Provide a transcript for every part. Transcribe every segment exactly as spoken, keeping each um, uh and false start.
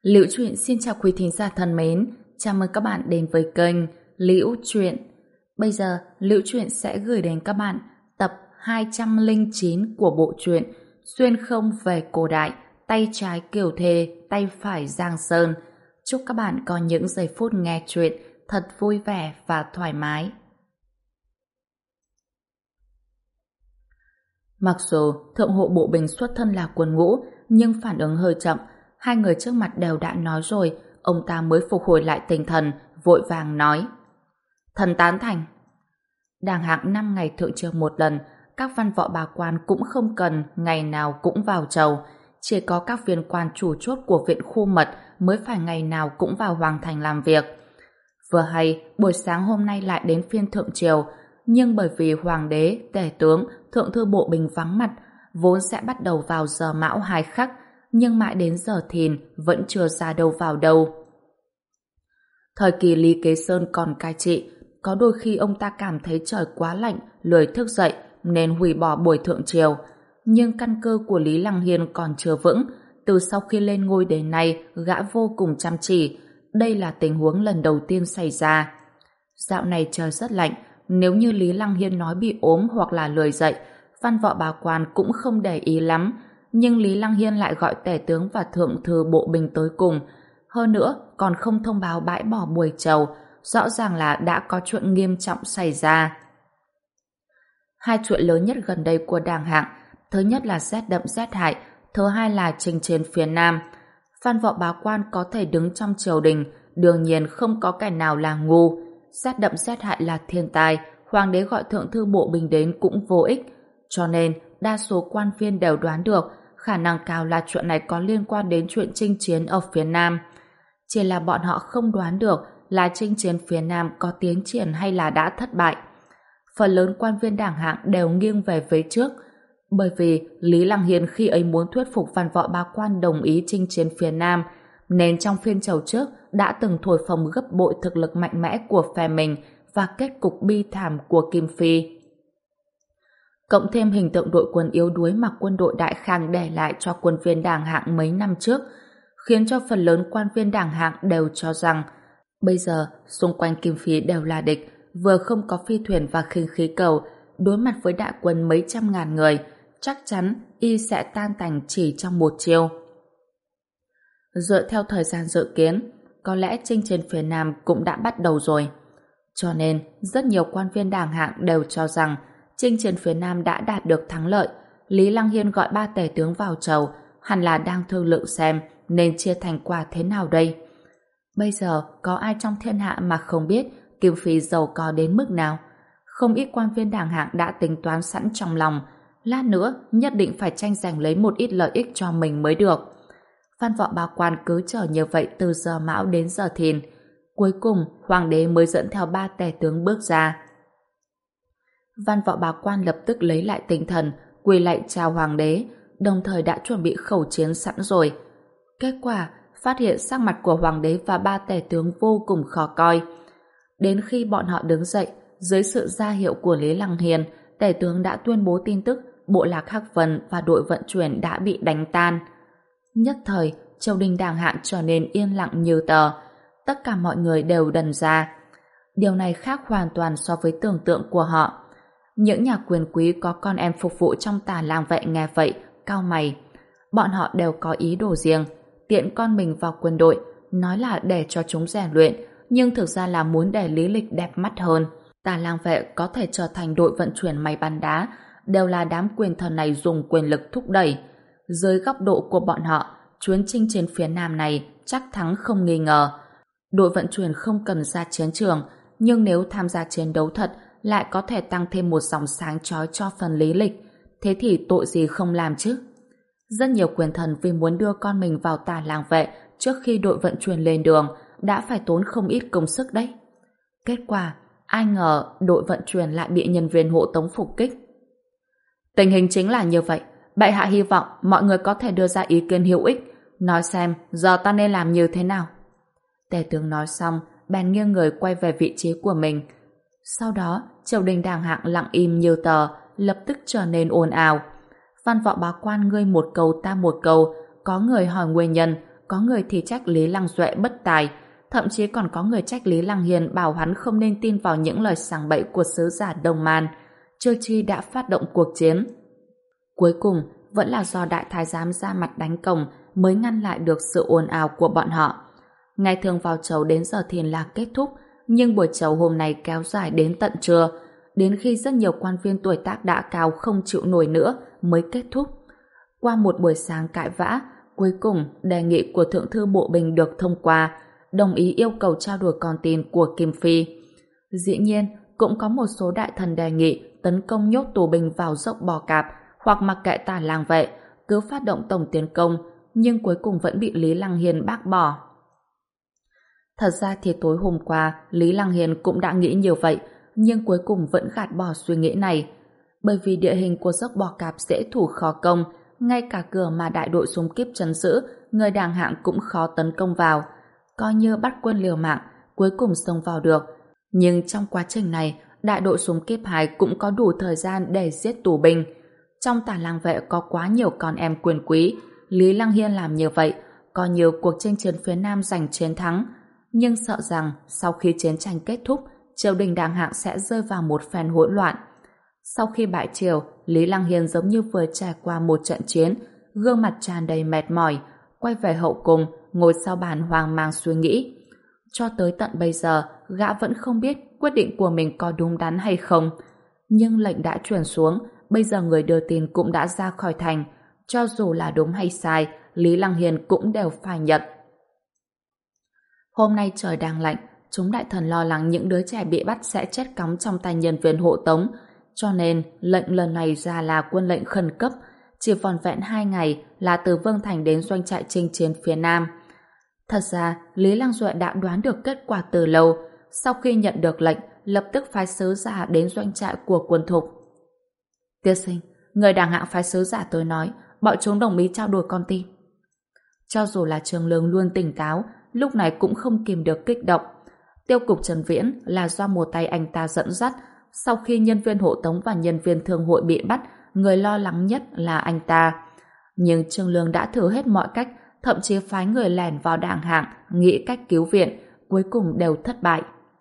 Liễu Chuyện xin chào quý thính giả thân mến, chào mừng các bạn đến với kênh Liễu Chuyện. Bây giờ, Liễu Chuyện sẽ gửi đến các bạn tập hai trăm lẻ chín của bộ truyện Xuyên không về cổ đại, tay trái Kiều Thê, tay phải Giang Sơn. Chúc các bạn có những giây phút nghe chuyện thật vui vẻ và thoải mái. Mặc dù Thượng hộ Bộ Bình xuất thân là quân ngũ, nhưng phản ứng hơi chậm. Hai người trước mặt đều đã nói rồi, ông ta mới phục hồi lại tinh thần, vội vàng nói: thần tán thành. Đàng hạng năm ngày thượng triều một lần, các văn võ bà quan cũng không cần ngày nào cũng vào chầu, chỉ có các viên quan chủ chốt của viện khu mật mới phải ngày nào cũng vào hoàng thành làm việc. Vừa hay buổi sáng hôm nay lại đến phiên thượng triều, nhưng bởi vì hoàng đế, tể tướng, thượng thư bộ Bình vắng mặt, vốn sẽ bắt đầu vào giờ mão hai khắc, nhưng mãi đến giờ thìn vẫn chưa ra đâu vào đâu. Thời kỳ Lý Kế Sơn còn cai trị, có đôi khi ông ta cảm thấy trời quá lạnh, lười thức dậy nên hủy bỏ buổi thượng triều. Nhưng căn cơ của Lý Lăng Hiên còn chưa vững, từ sau khi lên ngôi đến nay gã vô cùng chăm chỉ. Đây là tình huống lần đầu tiên xảy ra. Dạo này trời rất lạnh, nếu như Lý Lăng Hiên nói bị ốm hoặc là lười dậy, văn võ bà quan cũng không để ý lắm. Nhưng Lý Lăng Hiên lại gọi tể tướng và thượng thư bộ Bình tới cùng. Hơn nữa, còn không thông báo bãi bỏ buổi chầu, rõ ràng là đã có chuyện nghiêm trọng xảy ra. Hai chuyện lớn nhất gần đây của Đàng Hạng, thứ nhất là rét đậm rét hại, thứ hai là chinh chiến phía Nam. Văn võ bá quan có thể đứng trong triều đình, đương nhiên không có kẻ nào là ngu. Rét đậm rét hại là thiên tai, hoàng đế gọi thượng thư bộ Bình đến cũng vô ích. Cho nên, đa số quan viên đều đoán được khả năng cao là chuyện này có liên quan đến chuyện chinh chiến ở phía Nam. Chỉ là bọn họ không đoán được là chinh chiến phía Nam có tiến triển hay là đã thất bại. Phần lớn quan viên Đảng Hạng đều nghiêng về phía trước, bởi vì Lý Lăng Hiên khi ấy muốn thuyết phục văn võ bá quan đồng ý chinh chiến phía Nam, nên trong phiên chầu trước đã từng thổi phồng gấp bội thực lực mạnh mẽ của phe mình và kết cục bi thảm của Kim Phi. Cộng thêm hình tượng đội quân yếu đuối mà quân đội Đại Khang để lại cho quân viên Đảng Hạng mấy năm trước, khiến cho phần lớn quan viên Đảng Hạng đều cho rằng bây giờ xung quanh Kim Phi đều là địch, vừa không có phi thuyền và khinh khí cầu, đối mặt với đại quân mấy trăm ngàn người, chắc chắn y sẽ tan tành chỉ trong một chiêu. Dựa theo thời gian dự kiến, có lẽ chinh chiến phía Nam cũng đã bắt đầu rồi. Cho nên, rất nhiều quan viên Đảng Hạng đều cho rằng chinh chiến phía Nam đã đạt được thắng lợi. Lý Lăng Hiên gọi ba tể tướng vào chầu, hẳn là đang thương lượng xem nên chia thành quả thế nào đây. Bây giờ, có ai trong thiên hạ mà không biết Kim Phi giàu có đến mức nào? Không ít quan viên Đảng Hạng đã tính toán sẵn trong lòng, lát nữa nhất định phải tranh giành lấy một ít lợi ích cho mình mới được. Văn võ bá quan cứ chờ như vậy từ giờ mão đến giờ thìn. Cuối cùng, hoàng đế mới dẫn theo ba tể tướng bước ra. Văn võ bá quan lập tức lấy lại tinh thần, quỳ lạy chào hoàng đế, đồng thời đã chuẩn bị khẩu chiến sẵn rồi. Kết quả, phát hiện sắc mặt của hoàng đế và ba tể tướng vô cùng khó coi. Đến khi bọn họ đứng dậy, dưới sự ra hiệu của Lý Lăng Hiên, tể tướng đã tuyên bố tin tức bộ lạc Hắc Vân và đội vận chuyển đã bị đánh tan. Nhất thời, triều đình Đảng Hạng trở nên yên lặng như tờ. Tất cả mọi người đều đần ra. Điều này khác hoàn toàn so với tưởng tượng của họ. Những nhà quyền quý có con em phục vụ trong tả lang vệ nghe vậy, cau mày. Bọn họ đều có ý đồ riêng, tiện con mình vào quân đội, nói là để cho chúng rèn luyện, nhưng thực ra là muốn để lý lịch đẹp mắt hơn. Tả lang vệ có thể trở thành đội vận chuyển máy bắn đá, đều là đám quyền thần này dùng quyền lực thúc đẩy. Dưới góc độ của bọn họ, chuyến chinh chiến phía Nam này chắc thắng không nghi ngờ. Đội vận chuyển không cần ra chiến trường, nhưng nếu tham gia chiến đấu thật lại có thể tăng thêm một dòng sáng chói cho phần lý lịch, thế thì tội gì không làm chứ? Rất nhiều quyền thần vì muốn đưa con mình vào tả lang vệ trước khi đội vận chuyển lên đường đã phải tốn không ít công sức đấy. Kết quả, ai ngờ đội vận chuyển lại bị nhân viên hộ tống phục kích. Tình hình chính là như vậy. Bệ hạ hy vọng mọi người có thể đưa ra ý kiến hữu ích, nói xem giờ ta nên làm như thế nào. Tể tướng nói xong, bèn nghiêng người quay về vị trí của mình. Sau đó, triều đình Đảng Hạng lặng im như tờ, lập tức trở nên ồn ào. Văn võ bá quan ngươi một câu ta một câu, có người hỏi nguyên nhân, có người thì trách Lý Lăng Duệ bất tài, thậm chí còn có người trách Lý Lăng Hiền bảo hắn không nên tin vào những lời sảng bậy của sứ giả Đông Man, chưa chi đã phát động cuộc chiến. Cuối cùng, vẫn là do đại thái giám ra mặt đánh cổng mới ngăn lại được sự ồn ào của bọn họ. Ngày thường vào chầu đến giờ thiền là kết thúc, nhưng buổi chầu hôm nay kéo dài đến tận trưa, đến khi rất nhiều quan viên tuổi tác đã cao không chịu nổi nữa mới kết thúc. Qua một buổi sáng cãi vã, cuối cùng đề nghị của Thượng thư Bộ Bình được thông qua, đồng ý yêu cầu trao đổi con tin của Kim Phi. Dĩ nhiên, cũng có một số đại thần đề nghị tấn công nhốt tù binh vào dốc Bò Cạp hoặc mặc kệ Tả Lang Vệ, cứ phát động tổng tiến công, nhưng cuối cùng vẫn bị Lý Lăng Hiền bác bỏ. Thật ra thì tối hôm qua, Lý Lăng Hiền cũng đã nghĩ như vậy, nhưng cuối cùng vẫn gạt bỏ suy nghĩ này. Bởi vì địa hình của dốc Bò Cạp dễ thủ khó công, ngay cả cửa mà đại đội súng kíp trấn giữ, người đàng hạng cũng khó tấn công vào. Coi như bắt quân liều mạng, cuối cùng xông vào được. Nhưng trong quá trình này, đại đội súng kíp hai cũng có đủ thời gian để giết tù binh. Trong Tả Lang Vệ có quá nhiều con em quyền quý, Lý Lăng Hiên làm như vậy, coi như cuộc chinh chiến phía Nam giành chiến thắng. Nhưng sợ rằng sau khi chiến tranh kết thúc, triều đình đàng hạng sẽ rơi vào một phen hỗn loạn. Sau khi bại triều, Lý Lăng Hiên giống như vừa trải qua một trận chiến, gương mặt tràn đầy mệt mỏi, quay về hậu cung, ngồi sau bàn hoang mang suy nghĩ. Cho tới tận bây giờ, gã vẫn không biết quyết định của mình có đúng đắn hay không. Nhưng lệnh đã truyền xuống, bây giờ người đưa tin cũng đã ra khỏi thành. Cho dù là đúng hay sai, Lý Lăng Hiên cũng đều phải nhận. Hôm nay trời đang lạnh, chúng đại thần lo lắng những đứa trẻ bị bắt sẽ chết cóng trong tay nhân viên hộ tống, cho nên lệnh lần này ra là quân lệnh khẩn cấp, chỉ vỏn vẹn hai ngày là từ Vương Thành đến doanh trại chinh chiến phía Nam. Thật ra, Lý Lăng Duệ đã đoán được kết quả từ lâu, sau khi nhận được lệnh, lập tức phái sứ giả đến doanh trại của quân Thục. Tiên sinh, người đàng hạng phái sứ giả tới nói, bọn chúng đồng ý trao đổi con tin. Cho dù là Trường Lương luôn tỉnh táo, lúc này cũng không kìm được kích động. Tiêu cục Trần Viễn là do một tay anh ta dẫn dắt. Sau khi nhân viên hộ tống và nhân viên thương hội bị bắt, người lo lắng nhất là anh ta. Nhưng Trương Lương đã thử hết mọi cách, thậm chí phái người lẻn vào đàng hạng, nghĩ cách cứu viện, cuối cùng đều thất bại.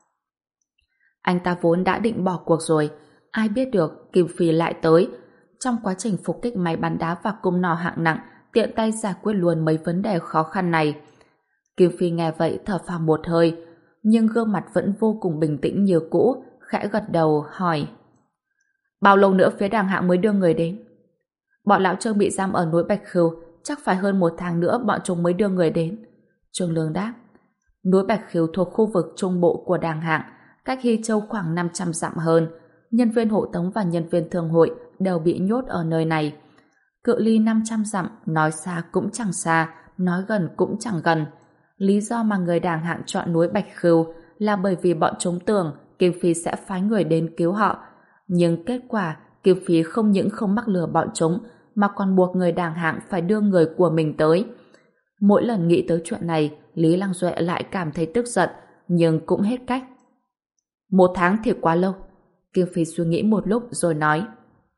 Anh ta vốn đã định bỏ cuộc rồi, ai biết được Kim Phi lại tới. Trong quá trình phục kích máy bắn đá và cung nỏ hạng nặng, tiện tay giải quyết luôn mấy vấn đề khó khăn này. Kim Phi nghe vậy thở phào một hơi, nhưng gương mặt vẫn vô cùng bình tĩnh như cũ, khẽ gật đầu hỏi: bao lâu nữa phía đàng hạng mới đưa người đến? Bọn lão Trương bị giam ở núi Bạch Khưu, chắc phải hơn một tháng nữa bọn chúng mới đưa người đến. Trương Lương đáp. Núi Bạch Khưu thuộc khu vực trung bộ của đàng hạng, cách Hy Châu khoảng năm trăm dặm hơn. Nhân viên hộ tống và nhân viên thương hội đều bị nhốt ở nơi này. Cự ly năm trăm dặm, nói xa cũng chẳng xa, nói gần cũng chẳng gần. Lý do mà người đàng hạng chọn núi Bạch Khưu là bởi vì bọn chúng tưởng Kim Phi sẽ phái người đến cứu họ. Nhưng kết quả, Kim Phi không những không mắc lừa bọn chúng, mà còn buộc người đàng hạng phải đưa người của mình tới. Mỗi lần nghĩ tới chuyện này, Lý Lăng Duệ lại cảm thấy tức giận, nhưng cũng hết cách. Một tháng thì quá lâu. Kim Phi suy nghĩ một lúc rồi nói: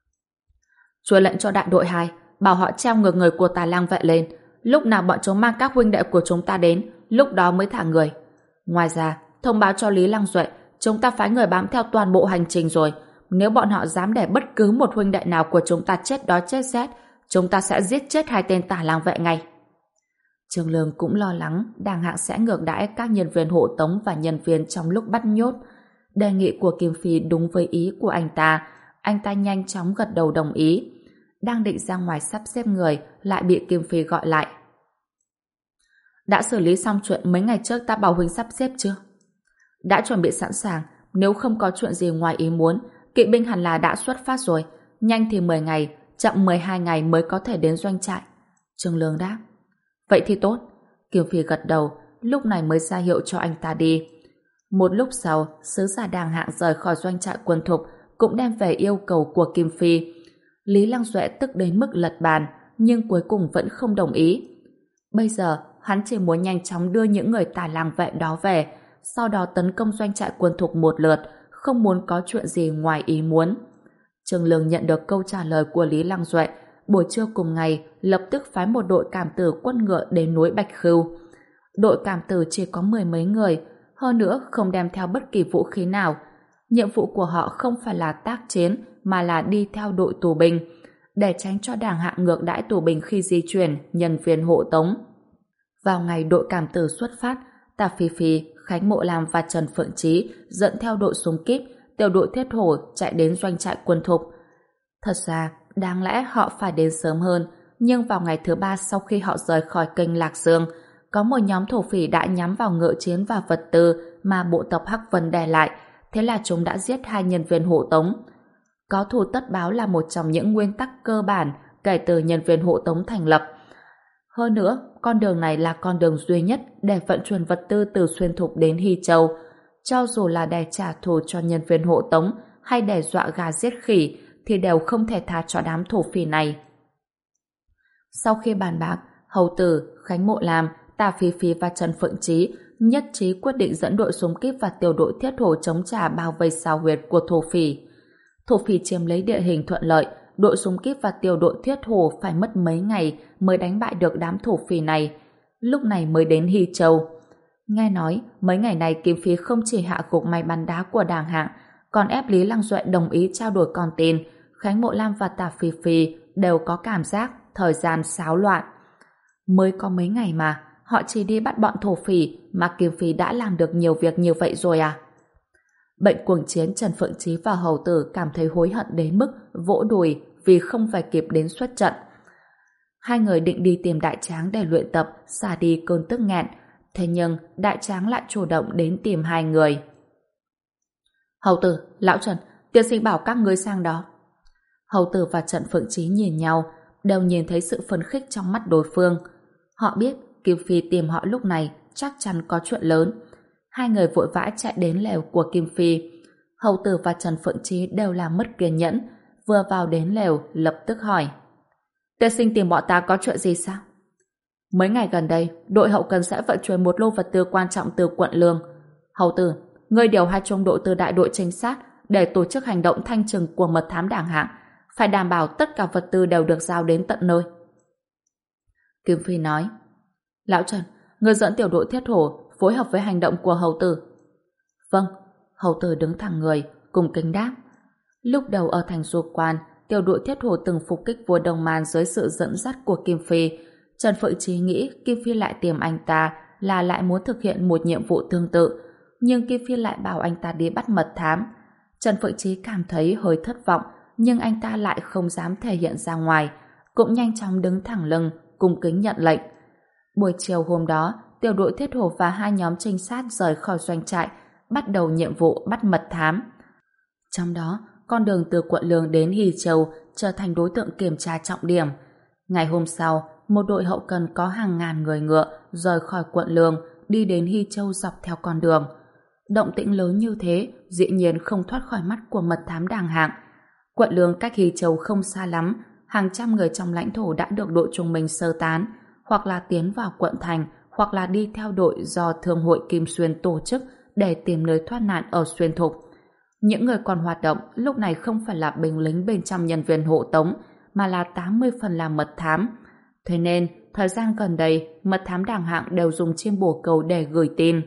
Chúa lệnh cho đại đội hai, bảo họ treo ngược người của Tà Lang Vệ lên. Lúc nào bọn chúng mang các huynh đệ của chúng ta đến, lúc đó mới thả người. Ngoài ra, thông báo cho Lý Lăng Duệ, chúng ta phái người bám theo toàn bộ hành trình rồi. Nếu bọn họ dám để bất cứ một huynh đệ nào của chúng ta chết đói chết rét, chúng ta sẽ giết chết hai tên Tả Lang Vệ ngay. Trương Lương cũng lo lắng đàng hạng sẽ ngược đãi các nhân viên hộ tống và nhân viên trong lúc bắt nhốt. Đề nghị của Kim Phi đúng với ý của anh ta, anh ta nhanh chóng gật đầu đồng ý. Đang định ra ngoài sắp xếp người, lại bị Kim Phi gọi lại. Đã xử lý xong chuyện mấy ngày trước ta bảo huynh sắp xếp chưa? Đã chuẩn bị sẵn sàng, nếu không có chuyện gì ngoài ý muốn, kỵ binh hẳn là đã xuất phát rồi, nhanh thì mười ngày, chậm mười hai ngày mới có thể đến doanh trại. Trương Lương đáp. Vậy thì tốt. Kim Phi gật đầu, lúc này mới ra hiệu cho anh ta đi. Một lúc sau, sứ giả đàng hạng rời khỏi doanh trại quân Thục, cũng đem về yêu cầu của Kim Phi. Lý Lăng Duệ tức đến mức lật bàn, nhưng cuối cùng vẫn không đồng ý. Bây giờ, hắn chỉ muốn nhanh chóng đưa những người Tả Lang Vệ đó về, sau đó tấn công doanh trại quân Thục một lượt, không muốn có chuyện gì ngoài ý muốn. Trương Lương nhận được câu trả lời của Lý Lăng Duệ, buổi trưa cùng ngày lập tức phái một đội cảm tử quân ngựa đến núi Bạch Khưu. Đội cảm tử chỉ có mười mấy người, hơn nữa không đem theo bất kỳ vũ khí nào. Nhiệm vụ của họ không phải là tác chiến mà là đi theo đội tù binh, để tránh cho đảng hạng ngược đãi tù binh khi di chuyển, nhân viên hộ tống. Vào ngày đội cảm tử xuất phát, Tả Phi Phi, Khánh Mộ Lam và Trần Phượng Chí dẫn theo đội súng kíp, tiểu đội thiết hổ chạy đến doanh trại quân thục. Thật ra, đáng lẽ họ phải đến sớm hơn, nhưng vào ngày thứ ba sau khi họ rời khỏi kênh Lạc Dương, có một nhóm thổ phỉ đã nhắm vào ngựa chiến và vật tư mà bộ tộc Hắc Vân để lại, thế là chúng đã giết hai nhân viên hộ tống. Có thù tất báo là một trong những nguyên tắc cơ bản kể từ nhân viên hộ tống thành lập. Hơn nữa, con đường này là con đường duy nhất để vận chuyển vật tư từ Xuyên Thục đến Hy Châu. Cho dù là để trả thù cho nhân viên hộ tống hay để dọa gà giết khỉ thì đều không thể tha cho đám thổ phỉ này. Sau khi bàn bạc, Hầu Tử, Khánh Mộ Lam, Tả Phi Phi và Trần Phượng Chí nhất trí quyết định dẫn đội súng kíp và tiểu đội thiết hổ chống trả bao vây sao huyệt của thổ phỉ. Thổ phỉ chiếm lấy địa hình thuận lợi, đội súng kíp và tiểu đội thiết hổ phải mất mấy ngày mới đánh bại được đám thổ phỉ này. Lúc này mới đến Hy Châu. Nghe nói, mấy ngày này Kim Phi không chỉ hạ gục máy bắn đá của Đàng Hạng, còn ép Lý Lăng Duệ đồng ý trao đổi con tin. Khánh Mộ Lam và Tả Phi Phi đều có cảm giác thời gian xáo loạn. Mới có mấy ngày mà, họ chỉ đi bắt bọn thổ phỉ mà Kim Phi đã làm được nhiều việc như vậy rồi à? Bệnh cuồng chiến Trần Phượng Chí và Hầu Tử cảm thấy hối hận đến mức vỗ đùi vì không phải kịp đến xuất trận. Hai người định đi tìm Đại Tráng để luyện tập, xả đi cơn tức nghẹn. Thế nhưng Đại Tráng lại chủ động đến tìm hai người. Hầu Tử, Lão Trần, tiên sinh bảo các ngươi sang đó. Hầu Tử và Trần Phượng Chí nhìn nhau, đều nhìn thấy sự phấn khích trong mắt đối phương. Họ biết Kim Phi tìm họ lúc này chắc chắn có chuyện lớn. Hai người vội vã chạy đến lều của Kim Phi. Hầu Tử và Trần Phượng Chí đều làm mất kiên nhẫn, vừa vào đến lều lập tức hỏi: Tiên sinh tìm bọn ta có chuyện gì sao? Mấy ngày gần đây, đội hậu cần sẽ vận chuyển một lô vật tư quan trọng từ quận Lương. Hầu Tử, ngươi điều hai trung đội từ đại đội trinh sát để tổ chức hành động thanh trừng của mật thám Đảng Hạng, phải đảm bảo tất cả vật tư đều được giao đến tận nơi. Kim Phi nói: Lão Trần, ngươi dẫn tiểu đội thiết hổ phối hợp với hành động của Hầu Tử. Vâng. Hầu Tử đứng thẳng người, cùng kính đáp. Lúc đầu ở thành Du Quan, tiểu đội thiết hổ từng phục kích vua Đông Man dưới sự dẫn dắt của Kim Phi. Trần Phượng Chí nghĩ Kim Phi lại tìm anh ta là lại muốn thực hiện một nhiệm vụ tương tự, nhưng Kim Phi lại bảo anh ta đi bắt mật thám. Trần Phượng Chí cảm thấy hơi thất vọng, nhưng anh ta lại không dám thể hiện ra ngoài, cũng nhanh chóng đứng thẳng lưng, cung kính nhận lệnh. Buổi chiều hôm đó, tiểu đội thiết hổ và hai nhóm trinh sát rời khỏi doanh trại, bắt đầu nhiệm vụ bắt mật thám. Trong đó, con đường từ quận Lương đến Hy Châu trở thành đối tượng kiểm tra trọng điểm. Ngày hôm sau, một đội hậu cần có hàng ngàn người ngựa rời khỏi quận Lương, đi đến Hy Châu dọc theo con đường. Động tĩnh lớn như thế, dĩ nhiên không thoát khỏi mắt của mật thám Đàng Hạng. Quận Lương cách Hy Châu không xa lắm, hàng trăm người trong lãnh thổ đã được đội trung bình sơ tán, hoặc là tiến vào quận thành, hoặc là đi theo đội do Thương hội Kim Xuyên tổ chức để tìm nơi thoát nạn ở Xuyên Thục. Những người còn hoạt động lúc này không phải là binh lính bên trong nhân viên hộ tống, mà là tám mươi phần là mật thám. Thế nên, thời gian gần đây, mật thám Đàng Hạng đều dùng chim bồ câu để gửi tin.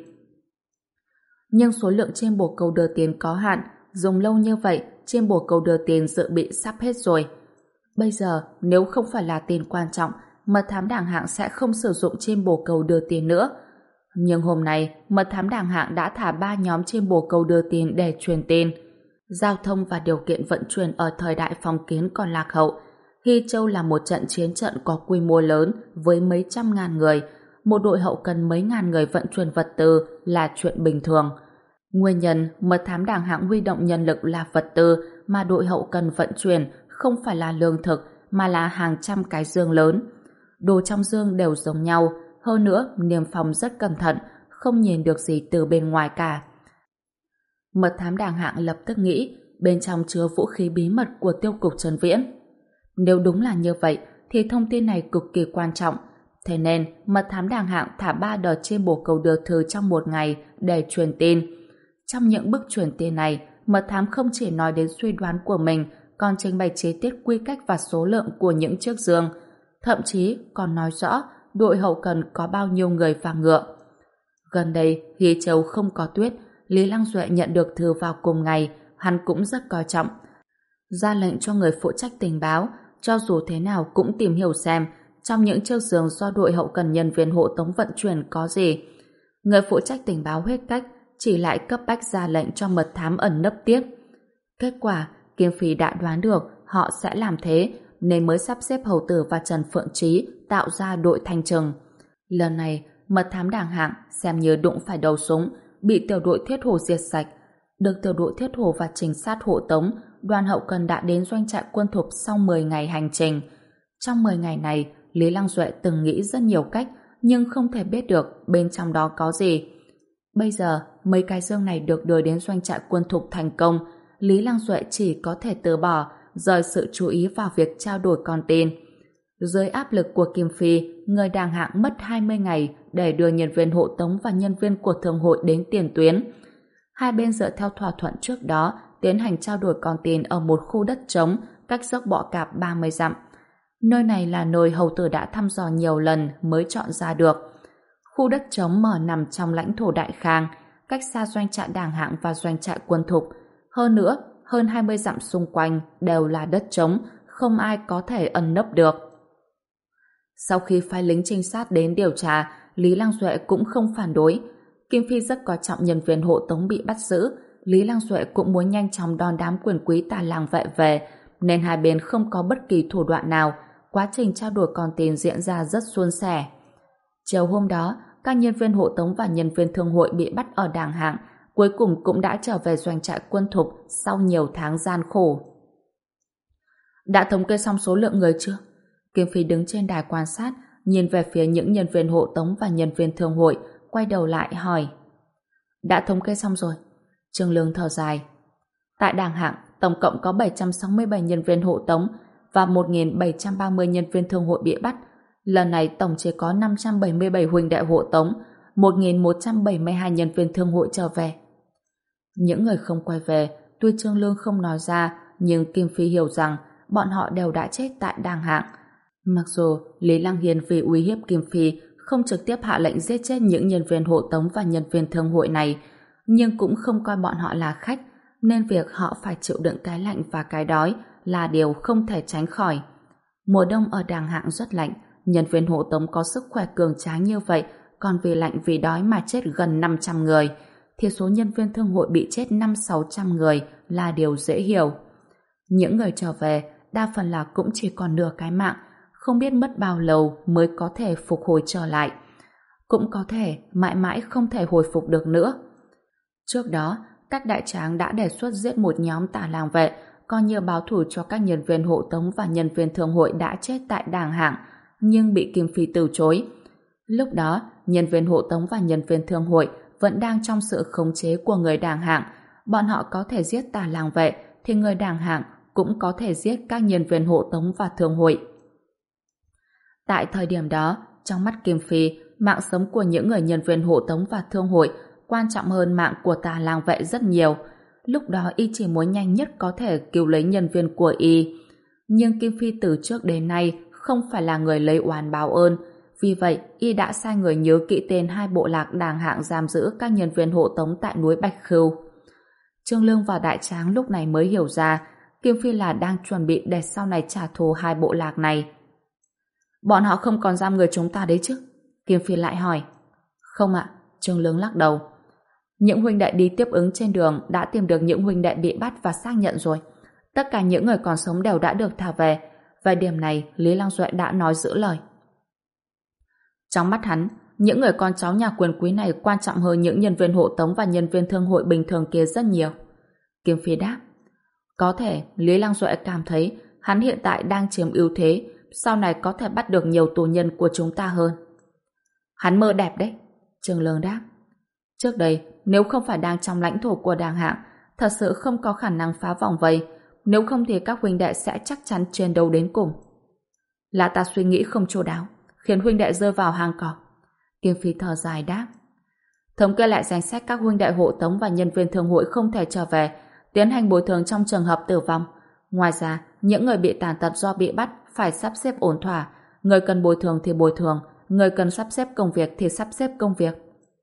Nhưng số lượng chim bồ câu đưa tin có hạn, dùng lâu như vậy, chim bồ câu đưa tin dự bị sắp hết rồi. Bây giờ, nếu không phải là tin quan trọng, mật thám Đàng Hạng sẽ không sử dụng chim bồ câu đưa tin nữa. Nhưng hôm nay, mật thám Đàng Hạng đã thả ba nhóm chim bồ câu đưa tin để truyền tin. Giao thông và điều kiện vận chuyển ở thời đại phong kiến còn lạc hậu. Hy Châu là một trận chiến trận có quy mô lớn với mấy trăm ngàn người. Một đội hậu cần mấy ngàn người vận chuyển vật tư là chuyện bình thường. Nguyên nhân mật thám Đàng Hạng huy động nhân lực là vật tư mà đội hậu cần vận chuyển không phải là lương thực mà là hàng trăm cái dương lớn. Đồ trong dương đều giống nhau, hơn nữa niêm phong rất cẩn thận, không nhìn được gì từ bên ngoài cả. Mật thám Đàng Hạng lập tức nghĩ bên trong chứa vũ khí bí mật của tiêu cục Trần Viễn. Nếu đúng là như vậy thì thông tin này cực kỳ quan trọng. Thế nên mật thám Đàng Hạng thả ba đợt chim bồ câu đưa thư trong một ngày để truyền tin. Trong những bức truyền tin này, mật thám không chỉ nói đến suy đoán của mình, còn trình bày chi tiết quy cách và số lượng của những chiếc giường, thậm chí còn nói rõ đội hậu cần có bao nhiêu người và ngựa. Gần đây, Hy Châu không có tuyết, Lý Lăng Duệ nhận được thư vào cùng ngày, hắn cũng rất coi trọng. Ra lệnh cho người phụ trách tình báo, cho dù thế nào cũng tìm hiểu xem trong những chiếc giường do đội hậu cần nhân viên hộ tống vận chuyển có gì. Người phụ trách tình báo hết cách, chỉ lại cấp bách ra lệnh cho mật thám ẩn nấp tiếp. Kết quả, Kim Phi đã đoán được họ sẽ làm thế, nên mới sắp xếp Hầu Tử và Trần Phượng Trí tạo ra đội thanh trừng. Lần này, mật thám Đàng Hạng xem như đụng phải đầu súng, bị tiểu đội thiết hổ diệt sạch. Được tiểu đội thiết hổ và trinh sát hộ tống, đoàn hậu cần đã đến doanh trại quân thục sau mười ngày hành trình. Trong mười ngày này, Lý Lăng Duệ từng nghĩ rất nhiều cách, nhưng không thể biết được bên trong đó có gì. Bây giờ, mấy cái dương này được đưa đến doanh trại quân thục thành công, Lý Lăng Duệ chỉ có thể từ bỏ, rời sự chú ý vào việc trao đổi con tin. Dưới áp lực của Kim Phi, người Đàng Hạng mất hai mươi ngày để đưa nhân viên hộ tống và nhân viên của thương hội đến tiền tuyến. Hai bên dựa theo thỏa thuận trước đó tiến hành trao đổi con tin ở một khu đất trống cách dốc Bọ Cạp ba mươi dặm. Nơi này là nơi Hầu Tử đã thăm dò nhiều lần mới chọn ra được. Khu đất trống mở nằm trong lãnh thổ Đại Khang, cách xa doanh trại Đàng Hạng và doanh trại quân thục. Hơn nữa, hơn hai mươi dặm xung quanh đều là đất trống, không ai có thể ẩn nấp được. Sau khi phái lính trinh sát đến điều tra, Lý Lăng Duệ cũng không phản đối. Kim Phi rất coi trọng nhân viên hộ tống bị bắt giữ. Lý Lăng Duệ cũng muốn nhanh chóng đón đám quyền quý Tà Lang Vệ về, nên hai bên không có bất kỳ thủ đoạn nào. Quá trình trao đổi con tin diễn ra rất suôn sẻ. Chiều hôm đó, các nhân viên hộ tống và nhân viên thương hội bị bắt ở Đàng Hạng cuối cùng cũng đã trở về doanh trại quân thục sau nhiều tháng gian khổ. Đã thống kê xong số lượng người chưa? Kim Phi đứng trên đài quan sát, nhìn về phía những nhân viên hộ tống và nhân viên thương hội, quay đầu lại hỏi. Đã thống kê xong rồi. Trương Lương thở dài. Tại Đàng Hạng, tổng cộng có bảy trăm sáu mươi bảy nhân viên hộ tống và một nghìn bảy trăm ba mươi nhân viên thương hội bị bắt. Lần này tổng chỉ có năm trăm bảy mươi bảy huynh đệ hộ tống, một nghìn một trăm bảy mươi hai nhân viên thương hội trở về. Những người không quay về, tuy Trương Lương không nói ra, nhưng Kim Phi hiểu rằng bọn họ đều đã chết tại Đàng Hạng. Mặc dù Lý Lăng Hiền vì uy hiếp Kim Phi không trực tiếp hạ lệnh giết chết những nhân viên hộ tống và nhân viên thương hội này, nhưng cũng không coi bọn họ là khách, nên việc họ phải chịu đựng cái lạnh và cái đói là điều không thể tránh khỏi. Mùa đông ở Đàng Hạng rất lạnh, nhân viên hộ tống có sức khỏe cường tráng như vậy, còn vì lạnh vì đói mà chết gần năm trăm người, thì số nhân viên thương hội bị chết năm sáu trăm người là điều dễ hiểu. Những người trở về, đa phần là cũng chỉ còn nửa cái mạng, không biết mất bao lâu mới có thể phục hồi trở lại. Cũng có thể mãi mãi không thể hồi phục được nữa. Trước đó, các đại tráng đã đề xuất giết một nhóm Tà Lang Vệ, coi như báo thù cho các nhân viên hộ tống và nhân viên thương hội đã chết tại Đàng Hạng, nhưng bị Kim Phi từ chối. Lúc đó, nhân viên hộ tống và nhân viên thương hội vẫn đang trong sự khống chế của người Đàng Hạng. Bọn họ có thể giết Tà Lang Vệ, thì người Đàng Hạng cũng có thể giết các nhân viên hộ tống và thương hội. Tại thời điểm đó, trong mắt Kim Phi, mạng sống của những người nhân viên hộ tống và thương hội quan trọng hơn mạng của Tà Lang Vệ rất nhiều. Lúc đó y chỉ muốn nhanh nhất có thể cứu lấy nhân viên của y. Nhưng Kim Phi từ trước đến nay không phải là người lấy oán báo ơn. Vì vậy, y đã sai người nhớ kỹ tên hai bộ lạc Đàng Hạng giam giữ các nhân viên hộ tống tại núi Bạch Khưu. Trương Lương và Đại Tráng lúc này mới hiểu ra Kim Phi là đang chuẩn bị để sau này trả thù hai bộ lạc này. Bọn họ không còn giam người chúng ta đấy chứ? Kim Phi lại hỏi. Không ạ, Trương Lương lắc đầu. Những huynh đệ đi tiếp ứng trên đường đã tìm được những huynh đệ bị bắt và xác nhận rồi. Tất cả những người còn sống đều đã được thả về. Về điểm này, Lý Lăng Duệ đã nói giữ lời. Trong mắt hắn, những người con cháu nhà quyền quý này quan trọng hơn những nhân viên hộ tống và nhân viên thương hội bình thường kia rất nhiều. Kim Phi đáp. Có thể Lý Lăng Duệ cảm thấy hắn hiện tại đang chiếm ưu thế, sau này có thể bắt được nhiều tù nhân của chúng ta hơn. Hắn mơ đẹp đấy, Trương Lương đáp. Trước đây, nếu không phải đang trong lãnh thổ của Đàng Hạng, thật sự không có khả năng phá vòng vây, nếu không thì các huynh đệ sẽ chắc chắn chiến đấu đến cùng. Là ta suy nghĩ không chu đáo, khiến huynh đệ rơi vào hang cọp. Kim Phi thở dài đáp. Thống kê lại danh sách các huynh đệ hộ tống và nhân viên thương hội không thể trở về, tiến hành bồi thường trong trường hợp tử vong. Ngoài ra, những người bị tàn tật do bị bắt phải sắp xếp ổn thỏa. Người cần bồi thường thì bồi thường, người cần sắp xếp công việc thì sắp xếp công việc.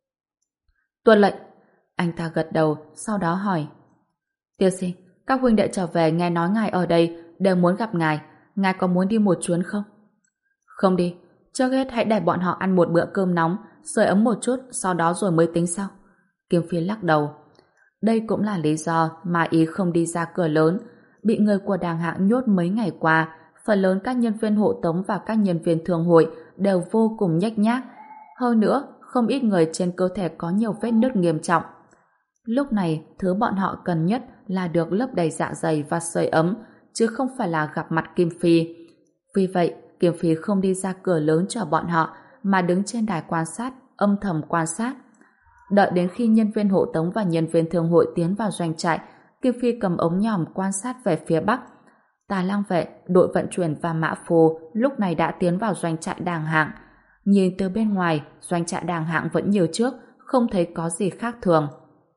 Tuân lệnh. Anh ta gật đầu, sau đó hỏi. Tiên sinh, các huynh đệ trở về nghe nói ngài ở đây đều muốn gặp ngài. Ngài có muốn đi một chuyến không? Không đi. Trước hết hãy để bọn họ ăn một bữa cơm nóng, sưởi ấm một chút, sau đó rồi mới tính sau. Kiếm Phi lắc đầu. Đây cũng là lý do mà ý không đi ra cửa lớn. Bị người của Đàng Hạng nhốt mấy ngày qua, phần lớn các nhân viên hộ tống và các nhân viên thương hội đều vô cùng nhếch nhác. Hơn nữa, không ít người trên cơ thể có nhiều vết nứt nghiêm trọng. Lúc này, thứ bọn họ cần nhất là được lấp đầy dạ dày và sưởi ấm, chứ không phải là gặp mặt Kim Phi. Vì vậy, Kim Phi không đi ra cửa lớn chờ bọn họ, mà đứng trên đài quan sát, âm thầm quan sát. Đợi đến khi nhân viên hộ tống và nhân viên thương hội tiến vào doanh trại, Kim Phi cầm ống nhòm quan sát về phía bắc. Tà Lang vệ, đội vận chuyển và Mã Phu lúc này đã tiến vào doanh trại Đàng Hạng. Nhìn từ bên ngoài, doanh trại Đàng Hạng vẫn như trước, không thấy có gì khác thường.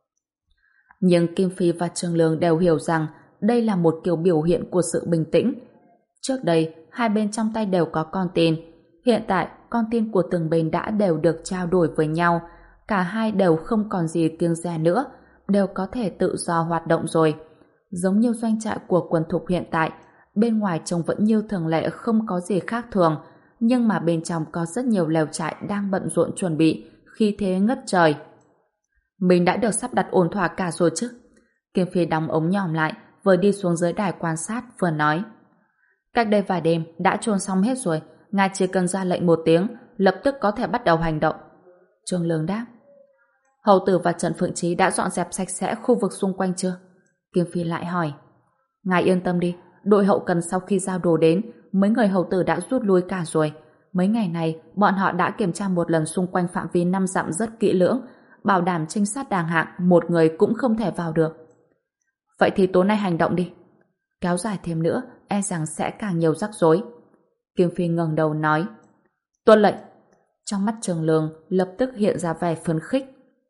Nhưng Kim Phi và Trương Lương đều hiểu rằng đây là một kiểu biểu hiện của sự bình tĩnh. Trước đây, hai bên trong tay đều có con tin. Hiện tại, con tin của từng bên đã đều được trao đổi với nhau. Cả hai đều không còn gì kiêng dè nữa, đều có thể tự do hoạt động rồi. Giống như doanh trại của Quần Thục hiện tại, bên ngoài trông vẫn như thường lệ, không có gì khác thường, nhưng mà bên trong có rất nhiều lều trại đang bận rộn chuẩn bị, khí thế ngất trời. Mình đã được sắp đặt ổn thỏa cả rồi chứ? Kim Phi đóng ống nhòm lại, vừa đi xuống dưới đài quan sát, vừa nói. Cách đây vài đêm, đã chôn xong hết rồi, ngài chỉ cần ra lệnh một tiếng, lập tức có thể bắt đầu hành động. Trương Lương đáp. Hầu tử và Trần Phượng Chí đã dọn dẹp sạch sẽ khu vực xung quanh chưa? Kim Phi lại hỏi. Ngài yên tâm đi, đội hậu cần sau khi giao đồ đến, mấy người hầu tử đã rút lui cả rồi. Mấy ngày này, bọn họ đã kiểm tra một lần xung quanh phạm vi năm dặm rất kỹ lưỡng, bảo đảm trinh sát Đàng Hạng một người cũng không thể vào được. Vậy thì tối nay hành động đi. Kéo dài thêm nữa, e rằng sẽ càng nhiều rắc rối. Kim Phi ngẩng đầu nói. Tuân lệnh. Trong mắt Trương Lương lập tức hiện ra vẻ phấn khích.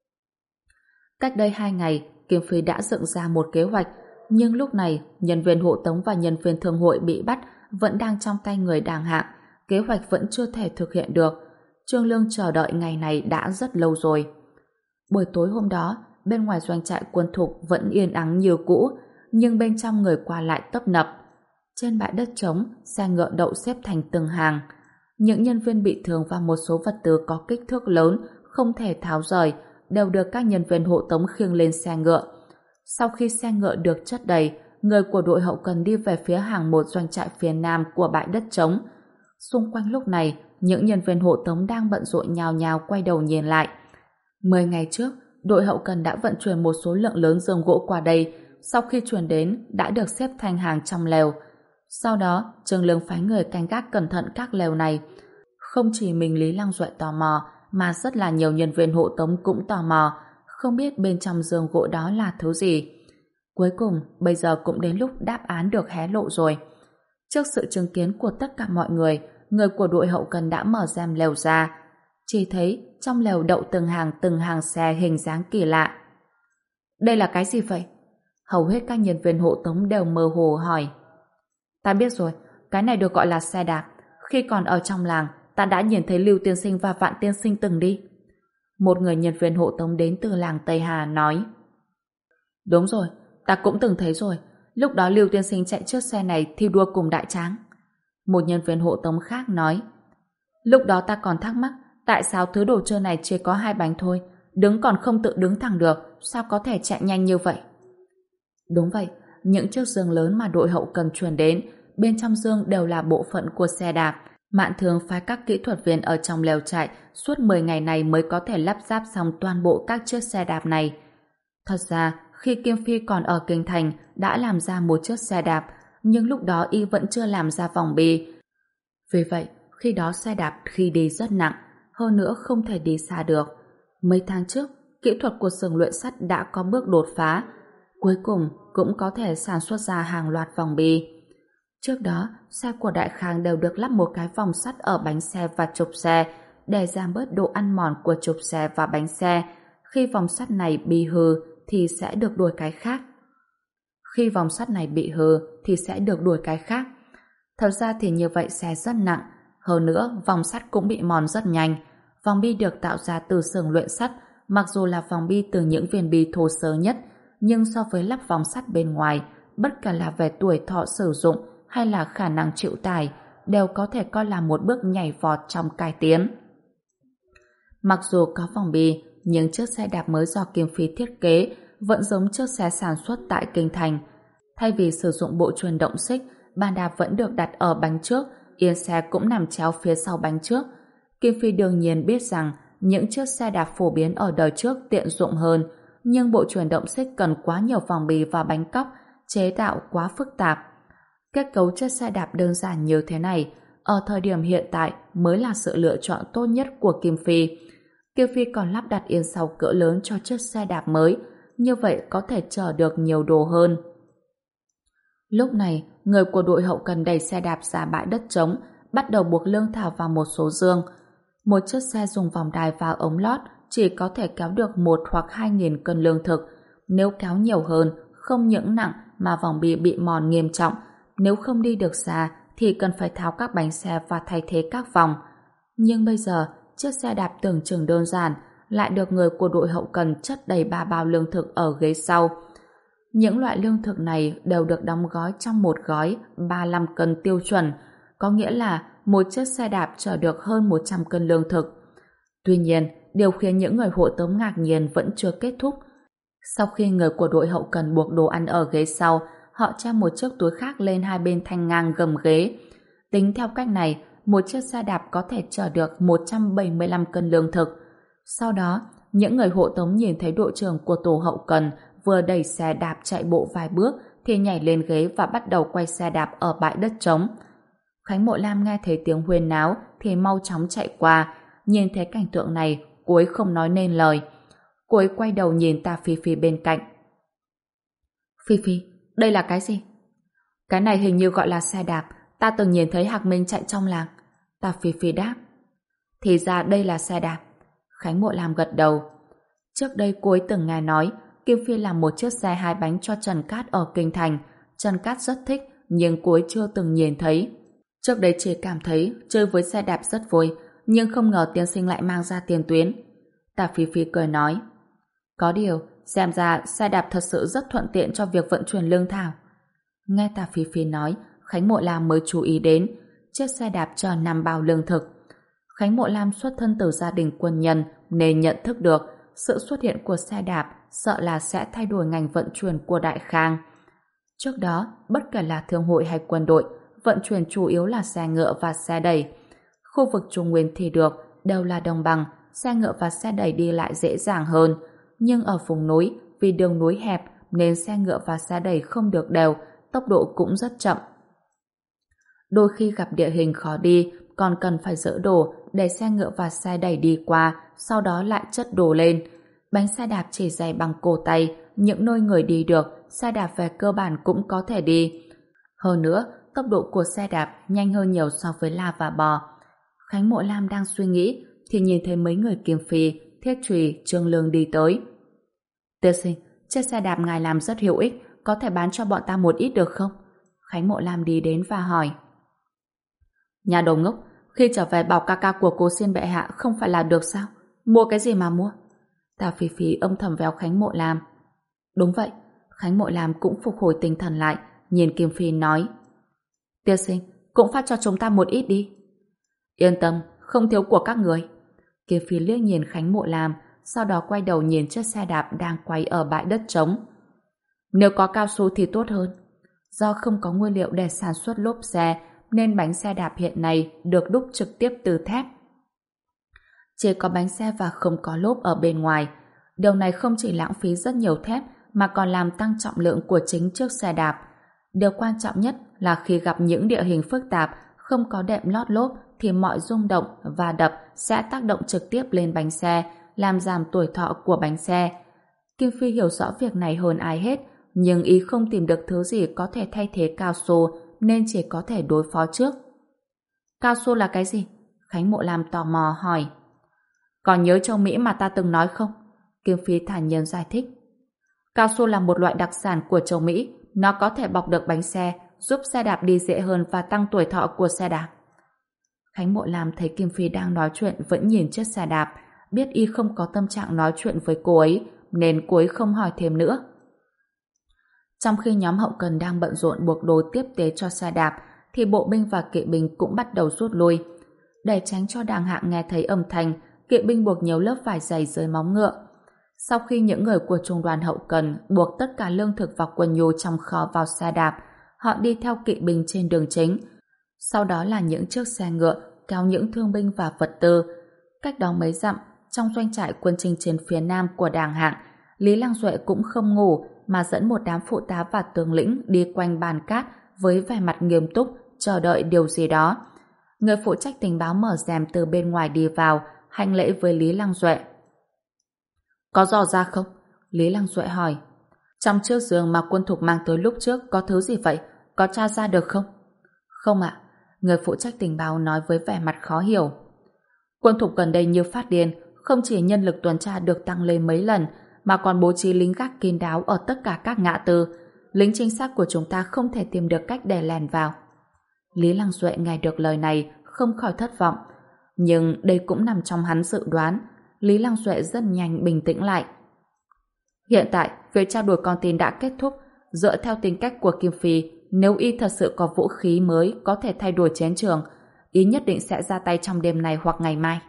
Cách đây hai ngày, Kim Phi đã dựng ra một kế hoạch, nhưng lúc này, nhân viên hộ tống và nhân viên thương hội bị bắt vẫn đang trong tay người Đàng Hạng. Kế hoạch vẫn chưa thể thực hiện được. Trương Lương chờ đợi ngày này đã rất lâu rồi. Buổi tối hôm đó, bên ngoài doanh trại Quân Thục vẫn yên ắng như cũ, nhưng bên trong người qua lại tấp nập. Trên bãi đất trống, xe ngựa đậu xếp thành từng hàng. Những nhân viên bị thương và một số vật tư có kích thước lớn, không thể tháo rời, đều được các nhân viên hộ tống khiêng lên xe ngựa. Sau khi xe ngựa được chất đầy, người của đội hậu cần đi về phía hàng một doanh trại phía nam của bãi đất trống. Xung quanh lúc này, những nhân viên hộ tống đang bận rộn nhào nhào quay đầu nhìn lại. Mười ngày trước, đội hậu cần đã vận chuyển một số lượng lớn giường gỗ qua đây, sau khi chuyển đến đã được xếp thành hàng trong lều. Sau đó, Trương Lương phái người canh gác cẩn thận các lều này. Không chỉ mình Lý Lăng Duệ tò mò, mà rất là nhiều nhân viên hộ tống cũng tò mò, không biết bên trong giường gỗ đó là thứ gì. Cuối cùng, bây giờ cũng đến lúc đáp án được hé lộ rồi. Trước sự chứng kiến của tất cả mọi người, người của đội hậu cần đã mở rèm lều ra. Chỉ thấy trong lều đậu từng hàng từng hàng xe hình dáng kỳ lạ. Đây là cái gì vậy? Hầu hết các nhân viên hộ tống đều mơ hồ hỏi. Ta biết rồi, cái này được gọi là xe đạp. Khi còn ở trong làng, ta đã nhìn thấy Lưu Tiên Sinh và Vạn Tiên Sinh từng đi. Một người nhân viên hộ tống đến từ làng Tây Hà nói. Đúng rồi, ta cũng từng thấy rồi. Lúc đó Lưu Tiên Sinh chạy chiếc xe này thi đua cùng Đại Tráng. Một nhân viên hộ tống khác nói. Lúc đó ta còn thắc mắc, tại sao thứ đồ chơi này chỉ có hai bánh thôi, đứng còn không tự đứng thẳng được, sao có thể chạy nhanh như vậy? Đúng vậy, những chiếc giường lớn mà đội hậu cần chuyển đến, bên trong giường đều là bộ phận của xe đạp. Mạn Thường phái các kỹ thuật viên ở trong lều trại suốt mười ngày này mới có thể lắp ráp xong toàn bộ các chiếc xe đạp này. Thật ra, khi Kim Phi còn ở Kinh Thành đã làm ra một chiếc xe đạp, nhưng lúc đó y vẫn chưa làm ra vòng bi. Vì vậy, khi đó xe đạp khi đi rất nặng, hơn nữa không thể đi xa được. Mấy tháng trước, kỹ thuật của xưởng luyện sắt đã có bước đột phá, cuối cùng cũng có thể sản xuất ra hàng loạt vòng bi. Trước đó, xe của Đại Khang đều được lắp một cái vòng sắt ở bánh xe và trục xe để giảm bớt độ ăn mòn của trục xe và bánh xe. Khi vòng sắt này bị hư thì sẽ được đổi cái khác. Khi vòng sắt này bị hư thì sẽ được đổi cái khác. Thật ra thì như vậy sẽ rất nặng. Hơn nữa, vòng sắt cũng bị mòn rất nhanh. Vòng bi được tạo ra từ xưởng luyện sắt, mặc dù là vòng bi từ những viên bi thô sơ nhất, nhưng so với lắp vòng sắt bên ngoài, bất kể là về tuổi thọ sử dụng hay là khả năng chịu tải, đều có thể coi là một bước nhảy vọt trong cải tiến. Mặc dù có vòng bi, nhưng chiếc xe đạp mới do Kim Phi thiết kế vẫn giống chiếc xe sản xuất tại Kinh Thành. Thay vì sử dụng bộ truyền động xích, bàn đạp vẫn được đặt ở bánh trước, yên xe cũng nằm chéo phía sau bánh trước. Kim Phi đương nhiên biết rằng những chiếc xe đạp phổ biến ở đời trước tiện dụng hơn, nhưng bộ truyền động xích cần quá nhiều vòng bì và bánh cóc, chế tạo quá phức tạp. Kết cấu chiếc xe đạp đơn giản như thế này, ở thời điểm hiện tại mới là sự lựa chọn tốt nhất của Kim Phi. Kim Phi còn lắp đặt yên sau cỡ lớn cho chiếc xe đạp mới, như vậy có thể chở được nhiều đồ hơn. Lúc này, người của đội hậu cần đẩy xe đạp ra bãi đất trống, bắt đầu buộc lương thảo vào một số giương. Một chiếc xe dùng vòng đài và ống lót chỉ có thể kéo được một hoặc hai nghìn cân lương thực. Nếu kéo nhiều hơn, không những nặng mà vòng bi bị mòn nghiêm trọng. Nếu không đi được xa, thì cần phải tháo các bánh xe và thay thế các vòng. Nhưng bây giờ, chiếc xe đạp tưởng chừng đơn giản lại được người của đội hậu cần chất đầy ba bao lương thực ở ghế sau. Những loại lương thực này đều được đóng gói trong một gói ba mươi lăm cân tiêu chuẩn, có nghĩa là một chiếc xe đạp chở được hơn một trăm cân lương thực. Tuy nhiên, điều khiến những người hộ tống ngạc nhiên vẫn chưa kết thúc. Sau khi người của đội hậu cần buộc đồ ăn ở ghế sau, họ treo một chiếc túi khác lên hai bên thanh ngang gầm ghế. Tính theo cách này, một chiếc xe đạp có thể chở được một trăm bảy mươi lăm cân lương thực. Sau đó, những người hộ tống nhìn thấy đội trưởng của tổ hậu cần vừa đẩy xe đạp chạy bộ vài bước thì nhảy lên ghế và bắt đầu quay xe đạp ở bãi đất trống. Khánh Mộ Lam nghe thấy tiếng huyên náo thì mau chóng chạy qua. Nhìn thấy cảnh tượng này, cô ấy không nói nên lời. Cô ấy quay đầu nhìn Tà Phi Phi bên cạnh. Phi Phi, đây là cái gì? Cái này hình như gọi là xe đạp. Ta từng nhìn thấy Hạc Minh chạy trong làng. Tà Phi Phi đáp. Thì ra đây là xe đạp. Khánh Mộ Lam gật đầu. Trước đây cô ấy từng nghe nói Kim Phi làm một chiếc xe hai bánh cho Trần Cát ở Kinh Thành. Trần Cát rất thích, nhưng cô ấy chưa từng nhìn thấy. Trước đây chỉ cảm thấy chơi với xe đạp rất vui, nhưng không ngờ tiên sinh lại mang ra tiền tuyến. Tà Phi Phi cười nói. Có điều, xem ra xe đạp thật sự rất thuận tiện cho việc vận chuyển lương thảo. Nghe Tà Phi Phi nói, Khánh Mộ Lam mới chú ý đến chiếc xe đạp chở năm bao lương thực. Khánh Mộ Lam xuất thân từ gia đình quân nhân nên nhận thức được sự xuất hiện của xe đạp sợ là sẽ thay đổi ngành vận chuyển của Đại Khang. Trước đó, bất kể là thương hội hay quân đội, vận chuyển chủ yếu là xe ngựa và xe đẩy. Khu vực Trung Nguyên thì được, đều là đồng bằng, xe ngựa và xe đẩy đi lại dễ dàng hơn. Nhưng ở vùng núi, vì đường núi hẹp nên xe ngựa và xe đẩy không được đều, tốc độ cũng rất chậm. Đôi khi gặp địa hình khó đi, còn cần phải dỡ đồ để xe ngựa và xe đẩy đi qua, sau đó lại chất đồ lên. Bánh xe đạp chỉ dày bằng cổ tay, những nơi người đi được, xe đạp về cơ bản cũng có thể đi. Hơn nữa, tốc độ của xe đạp nhanh hơn nhiều so với la và bò. Khánh Mộ Lam đang suy nghĩ, thì nhìn thấy mấy người Kim Phi, Thiết Trùy, Trương Lương đi tới. Tiên sinh, chiếc xe đạp ngài làm rất hữu ích, có thể bán cho bọn ta một ít được không? Khánh Mộ Lam đi đến và hỏi. Nhà đầu ngốc, khi trở về bảo ca ca của cô Xiên bệ hạ không phải là được sao? Mua cái gì mà mua? Tà Phi Phi âm thầm véo Khánh Mộ Lam. Đúng vậy, Khánh Mộ Lam cũng phục hồi tinh thần lại, nhìn Kim Phi nói. Tiên sinh, cũng phát cho chúng ta một ít đi. Yên tâm, không thiếu của các người. Kim Phi liếc nhìn Khánh Mộ Lam, sau đó quay đầu nhìn chiếc xe đạp đang quay ở bãi đất trống. Nếu có cao su thì tốt hơn. Do không có nguyên liệu để sản xuất lốp xe, nên bánh xe đạp hiện nay được đúc trực tiếp từ thép. Chỉ có bánh xe và không có lốp ở bên ngoài. Điều này không chỉ lãng phí rất nhiều thép mà còn làm tăng trọng lượng của chính chiếc xe đạp. Điều quan trọng nhất là khi gặp những địa hình phức tạp, không có đệm lót lốp thì mọi rung động và đập sẽ tác động trực tiếp lên bánh xe, làm giảm tuổi thọ của bánh xe. Kim Phi hiểu rõ việc này hơn ai hết, nhưng ý không tìm được thứ gì có thể thay thế cao su nên chỉ có thể đối phó trước. Cao su là cái gì? Khánh Mộ Lam tò mò hỏi. Còn nhớ châu Mỹ mà ta từng nói không? Kim Phi thản nhiên giải thích. Cao su là một loại đặc sản của châu Mỹ, nó có thể bọc được bánh xe, giúp xe đạp đi dễ hơn và tăng tuổi thọ của xe đạp. Khánh Mộ Lam thấy Kim Phi đang nói chuyện vẫn nhìn chiếc xe đạp, biết y không có tâm trạng nói chuyện với cô ấy, nên cô ấy không hỏi thêm nữa. Trong khi nhóm hậu cần đang bận rộn buộc đồ tiếp tế cho xe đạp, thì bộ binh và kỵ binh cũng bắt đầu rút lui. Để tránh cho Đàng Hạng nghe thấy âm thanh, kỵ binh buộc nhiều lớp vải dày dưới móng ngựa. Sau khi những người của trung đoàn hậu cần buộc tất cả lương thực và quần nhu trong kho vào xe đạp, họ đi theo kỵ binh trên đường chính. Sau đó là những chiếc xe ngựa kéo những thương binh và vật tư. Cách đó mấy dặm, trong doanh trại quân chinh chiến phía nam của Đàng Hạng, Lý Lăng Duệ cũng không ngủ mà dẫn một đám phụ tá và tướng lĩnh đi quanh bàn cát với vẻ mặt nghiêm túc, chờ đợi điều gì đó. Người phụ trách tình báo mở rèm từ bên ngoài đi vào, hành lễ với Lý Lăng Duệ. Có dò ra không? Lý Lăng Duệ hỏi. Trong chiếc giường mà Quân Thục mang tới lúc trước có thứ gì vậy? Có tra ra được không? Không ạ. Người phụ trách tình báo nói với vẻ mặt khó hiểu. Quân Thục gần đây như phát điên, không chỉ nhân lực tuần tra được tăng lên mấy lần, mà còn bố trí lính gác kín đáo ở tất cả các ngã tư. Lính trinh sát của chúng ta không thể tìm được cách để lèn vào. Lý Lăng Duệ nghe được lời này không khỏi thất vọng. Nhưng đây cũng nằm trong hắn dự đoán. Lý Lăng Duệ rất nhanh bình tĩnh lại. Hiện tại, việc trao đổi con tin đã kết thúc. Dựa theo tính cách của Kim Phi, nếu y thật sự có vũ khí mới có thể thay đổi chiến trường, y nhất định sẽ ra tay trong đêm này hoặc ngày mai.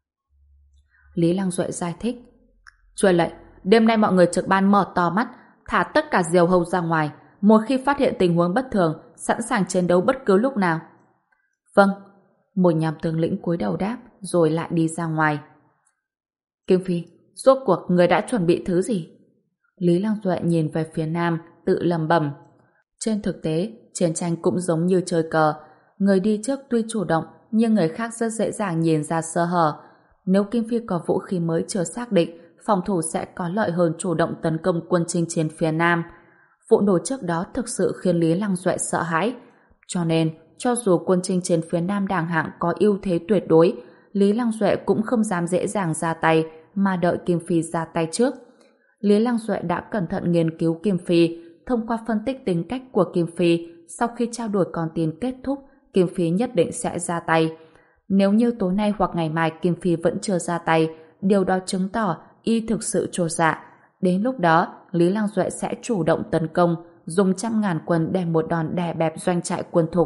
Lý Lăng Duệ giải thích. Truyền lệnh, đêm nay mọi người trực ban mở to mắt, thả tất cả diều hâu ra ngoài, một khi phát hiện tình huống bất thường, sẵn sàng chiến đấu bất cứ lúc nào. Vâng. Một nhóm tướng lĩnh cúi đầu đáp, rồi lại đi ra ngoài. Kim Phi, rốt cuộc người đã chuẩn bị thứ gì? Lý Lăng Duệ nhìn về phía nam, tự lẩm bẩm. Trên thực tế, chiến tranh cũng giống như chơi cờ. Người đi trước tuy chủ động, nhưng người khác rất dễ dàng nhìn ra sơ hở. Nếu Kim Phi có vũ khí mới chưa xác định, phòng thủ sẽ có lợi hơn chủ động tấn công quân chinh chiến phía nam. Vụ nổ trước đó thực sự khiến Lý Lăng Duệ sợ hãi. Cho nên, cho dù quân chinh chiến phía nam Đàng Hạng có ưu thế tuyệt đối, Lý Lăng Duệ cũng không dám dễ dàng ra tay, mà đợi Kim Phi ra tay trước. Lý Lăng Duệ đã cẩn thận nghiên cứu Kim Phi. Thông qua phân tích tính cách của Kim Phi, sau khi trao đổi con tin kết thúc, Kim Phi nhất định sẽ ra tay. Nếu như tối nay hoặc ngày mai Kim Phi vẫn chưa ra tay, điều đó chứng tỏ y thực sự trột dạ. Đến lúc đó, Lý Lăng Duệ sẽ chủ động tấn công, dùng trăm ngàn quân để một đòn đè bẹp doanh trại Quân Thục.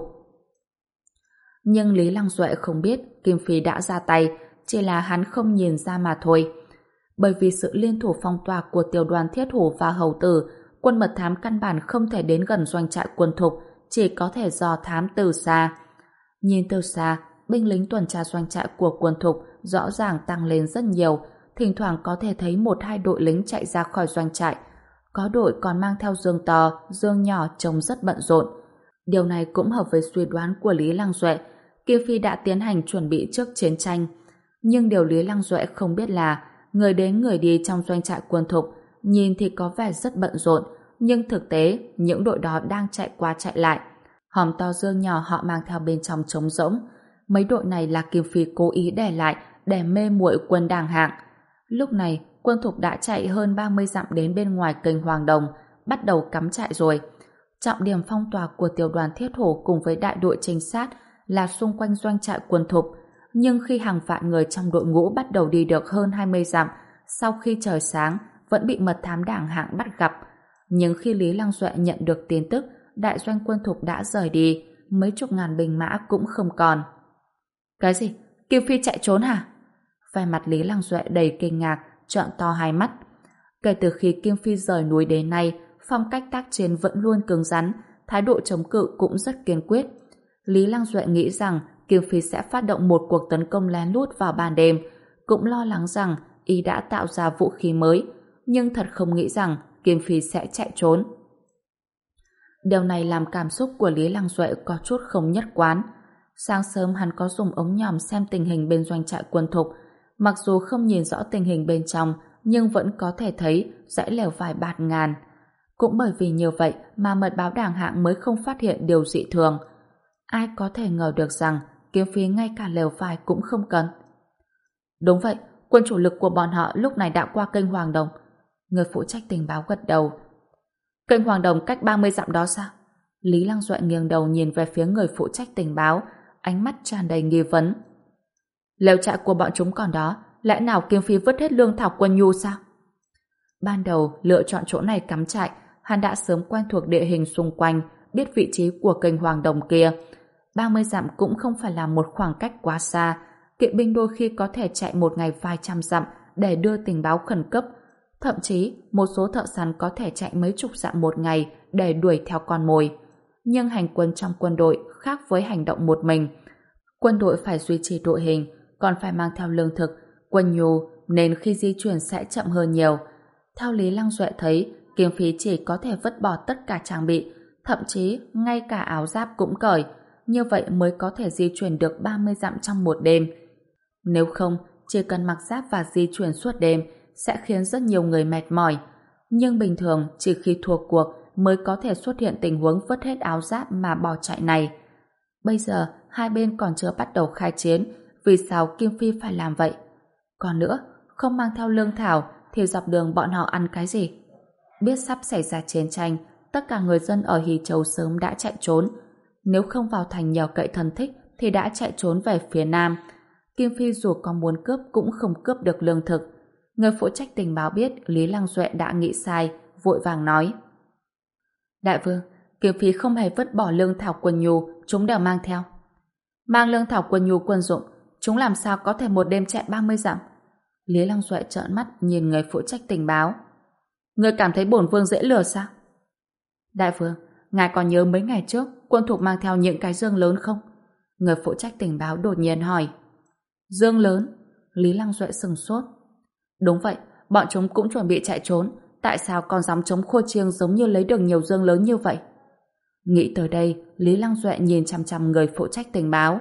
Nhưng Lý Lăng Duệ không biết Kim Phi đã ra tay, chỉ là hắn không nhìn ra mà thôi. Bởi vì sự liên thủ phong tỏa của tiểu đoàn Thiết Hổ và Hầu Tử, quân mật thám căn bản không thể đến gần doanh trại Quân Thục, chỉ có thể dò thám từ xa. Nhìn từ xa, binh lính tuần tra doanh trại của Quân Thục rõ ràng tăng lên rất nhiều, thỉnh thoảng có thể thấy một hai đội lính chạy ra khỏi doanh trại. Có đội còn mang theo dương to, dương nhỏ trông rất bận rộn. Điều này cũng hợp với suy đoán của Lý Lăng Duệ. Kim Phi đã tiến hành chuẩn bị trước chiến tranh. Nhưng điều Lý Lăng Duệ không biết là người đến người đi trong doanh trại Quân Thục nhìn thì có vẻ rất bận rộn, nhưng thực tế những đội đó đang chạy qua chạy lại. Hòm to dương nhỏ họ mang theo bên trong trống rỗng. Mấy đội này là Kim Phi cố ý để lại để mê muội quân Đàng Hạng. Lúc này, Quân Thục đã chạy hơn ba mươi dặm đến bên ngoài kênh Hoàng Đồng, bắt đầu cắm trại rồi. Trọng điểm phong tỏa của tiểu đoàn Thiết Hổ cùng với đại đội trinh sát là xung quanh doanh trại Quân Thục. Nhưng khi hàng vạn người trong đội ngũ bắt đầu đi được hơn hai mươi dặm, sau khi trời sáng, vẫn bị mật thám Đàng Hạng bắt gặp. Nhưng khi Lý Lăng Duệ nhận được tin tức đại doanh Quân Thục đã rời đi, mấy chục ngàn binh mã cũng không còn. Cái gì? Kim Phi chạy trốn hả? Vẻ mặt Lý Lăng Duệ đầy kinh ngạc, trợn to hai mắt. Kể từ khi Kim Phi rời núi đến nay, phong cách tác chiến vẫn luôn cứng rắn, thái độ chống cự cũng rất kiên quyết. Lý Lăng Duệ nghĩ rằng Kim Phi sẽ phát động một cuộc tấn công lén lút vào ban đêm, cũng lo lắng rằng y đã tạo ra vũ khí mới, nhưng thật không nghĩ rằng Kim Phi sẽ chạy trốn. Điều này làm cảm xúc của Lý Lăng Duệ có chút không nhất quán. Sáng sớm hắn có dùng ống nhòm xem tình hình bên doanh trại Quân Thục. Mặc dù không nhìn rõ tình hình bên trong, nhưng vẫn có thể thấy dãy lều vải bạt ngàn. Cũng bởi vì như vậy mà mật báo Đàng Hạng mới không phát hiện điều dị thường. Ai có thể ngờ được rằng Kim Phi ngay cả lều vải cũng không cần. Đúng vậy, quân chủ lực của bọn họ lúc này đã qua kênh Hoàng Đồng. Người phụ trách tình báo gật đầu. Kênh Hoàng Đồng cách ba mươi dặm đó sao? Lý Lăng Duệ nghiêng đầu nhìn về phía người phụ trách tình báo, ánh mắt tràn đầy nghi vấn. Lều trại của bọn chúng còn đó, lẽ nào Kim Phi vứt hết lương thảo quân nhu sao? Ban đầu lựa chọn chỗ này cắm trại, hắn đã sớm quen thuộc địa hình xung quanh, biết vị trí của kênh Hoàng Đồng kia. ba mươi dặm cũng không phải là một khoảng cách quá xa, kỵ binh đôi khi có thể chạy một ngày vài trăm dặm để đưa tình báo khẩn cấp. Thậm chí, một số thợ săn có thể chạy mấy chục dặm một ngày để đuổi theo con mồi. Nhưng hành quân trong quân đội khác với hành động một mình. Quân đội phải duy trì đội hình, còn phải mang theo lương thực, quân nhu, nên khi di chuyển sẽ chậm hơn nhiều. Theo Lý Lăng Duệ thấy, Kim Phi chỉ có thể vứt bỏ tất cả trang bị, thậm chí ngay cả áo giáp cũng cởi, như vậy mới có thể di chuyển được ba mươi dặm trong một đêm. Nếu không, chỉ cần mặc giáp và di chuyển suốt đêm sẽ khiến rất nhiều người mệt mỏi. Nhưng bình thường, chỉ khi thua cuộc mới có thể xuất hiện tình huống vứt hết áo giáp mà bỏ chạy này. Bây giờ, hai bên còn chưa bắt đầu khai chiến, vì sao Kim Phi phải làm vậy? Còn nữa, không mang theo lương thảo thì dọc đường bọn họ ăn cái gì? Biết sắp xảy ra chiến tranh, tất cả người dân ở Hy Châu sớm đã chạy trốn. Nếu không vào thành nhờ cậy thân thích thì đã chạy trốn về phía Nam. Kim Phi dù có muốn cướp cũng không cướp được lương thực. Người phụ trách tình báo biết Lý Lăng Duệ đã nghĩ sai, vội vàng nói: Đại vương, Kim Phi không hề vứt bỏ lương thảo quân nhu, chúng đều mang theo. Mang lương thảo quân nhu quân dụng, chúng làm sao có thể một đêm chạy ba mươi dặm? Lý Lăng Duệ trợn mắt nhìn người phụ trách tình báo. Người cảm thấy bổn vương dễ lừa sao? Đại vương, ngài còn nhớ mấy ngày trước quân thục mang theo những cái dương lớn không? Người phụ trách tình báo đột nhiên hỏi. Dương lớn? Lý Lăng Duệ sừng sốt. Đúng vậy, bọn chúng cũng chuẩn bị chạy trốn. Tại sao còn dám chống khua chiêng giống như lấy được nhiều dương lớn như vậy? Nghĩ tới đây, Lý Lăng Duệ nhìn chằm chằm người phụ trách tình báo.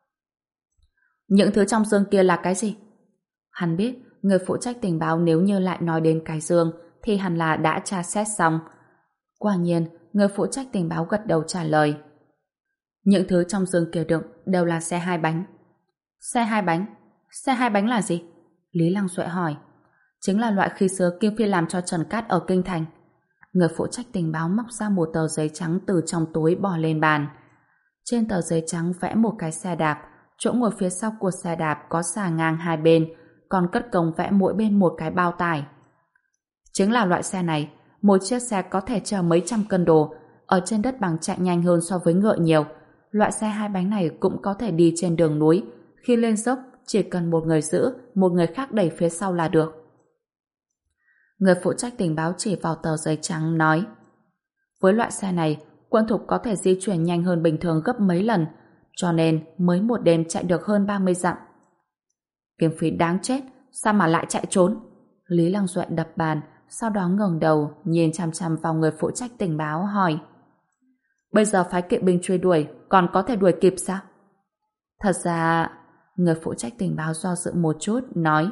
Những thứ trong dương kia là cái gì? Hắn biết, người phụ trách tình báo nếu như lại nói đến cái dương thì hẳn là đã tra xét xong. Quả nhiên, người phụ trách tình báo gật đầu trả lời. Những thứ trong dương kia đựng đều là xe hai bánh. Xe hai bánh? Xe hai bánh là gì? Lý Lăng Duệ hỏi. Chính là loại khi xưa Kim Phi làm cho Trần Cát ở Kinh Thành. Người phụ trách tình báo móc ra một tờ giấy trắng từ trong túi bỏ lên bàn. Trên tờ giấy trắng vẽ một cái xe đạp, chỗ ngồi phía sau của xe đạp có xà ngang hai bên, còn cất công vẽ mỗi bên một cái bao tải. Chính là loại xe này, một chiếc xe có thể chở mấy trăm cân đồ, ở trên đất bằng chạy nhanh hơn so với ngựa nhiều. Loại xe hai bánh này cũng có thể đi trên đường núi, khi lên dốc chỉ cần một người giữ, một người khác đẩy phía sau là được. Người phụ trách tình báo chỉ vào tờ giấy trắng nói: với loại xe này, quân thục có thể di chuyển nhanh hơn bình thường gấp mấy lần, cho nên mới một đêm chạy được hơn ba mươi dặm. Kim Phi đáng chết, sao mà lại chạy trốn? Lý Lăng Duệ đập bàn, sau đó ngẩng đầu nhìn chằm chằm vào người phụ trách tình báo hỏi: bây giờ phái kỵ binh truy đuổi, còn có thể đuổi kịp sao? Thật ra, người phụ trách tình báo do dự một chút nói: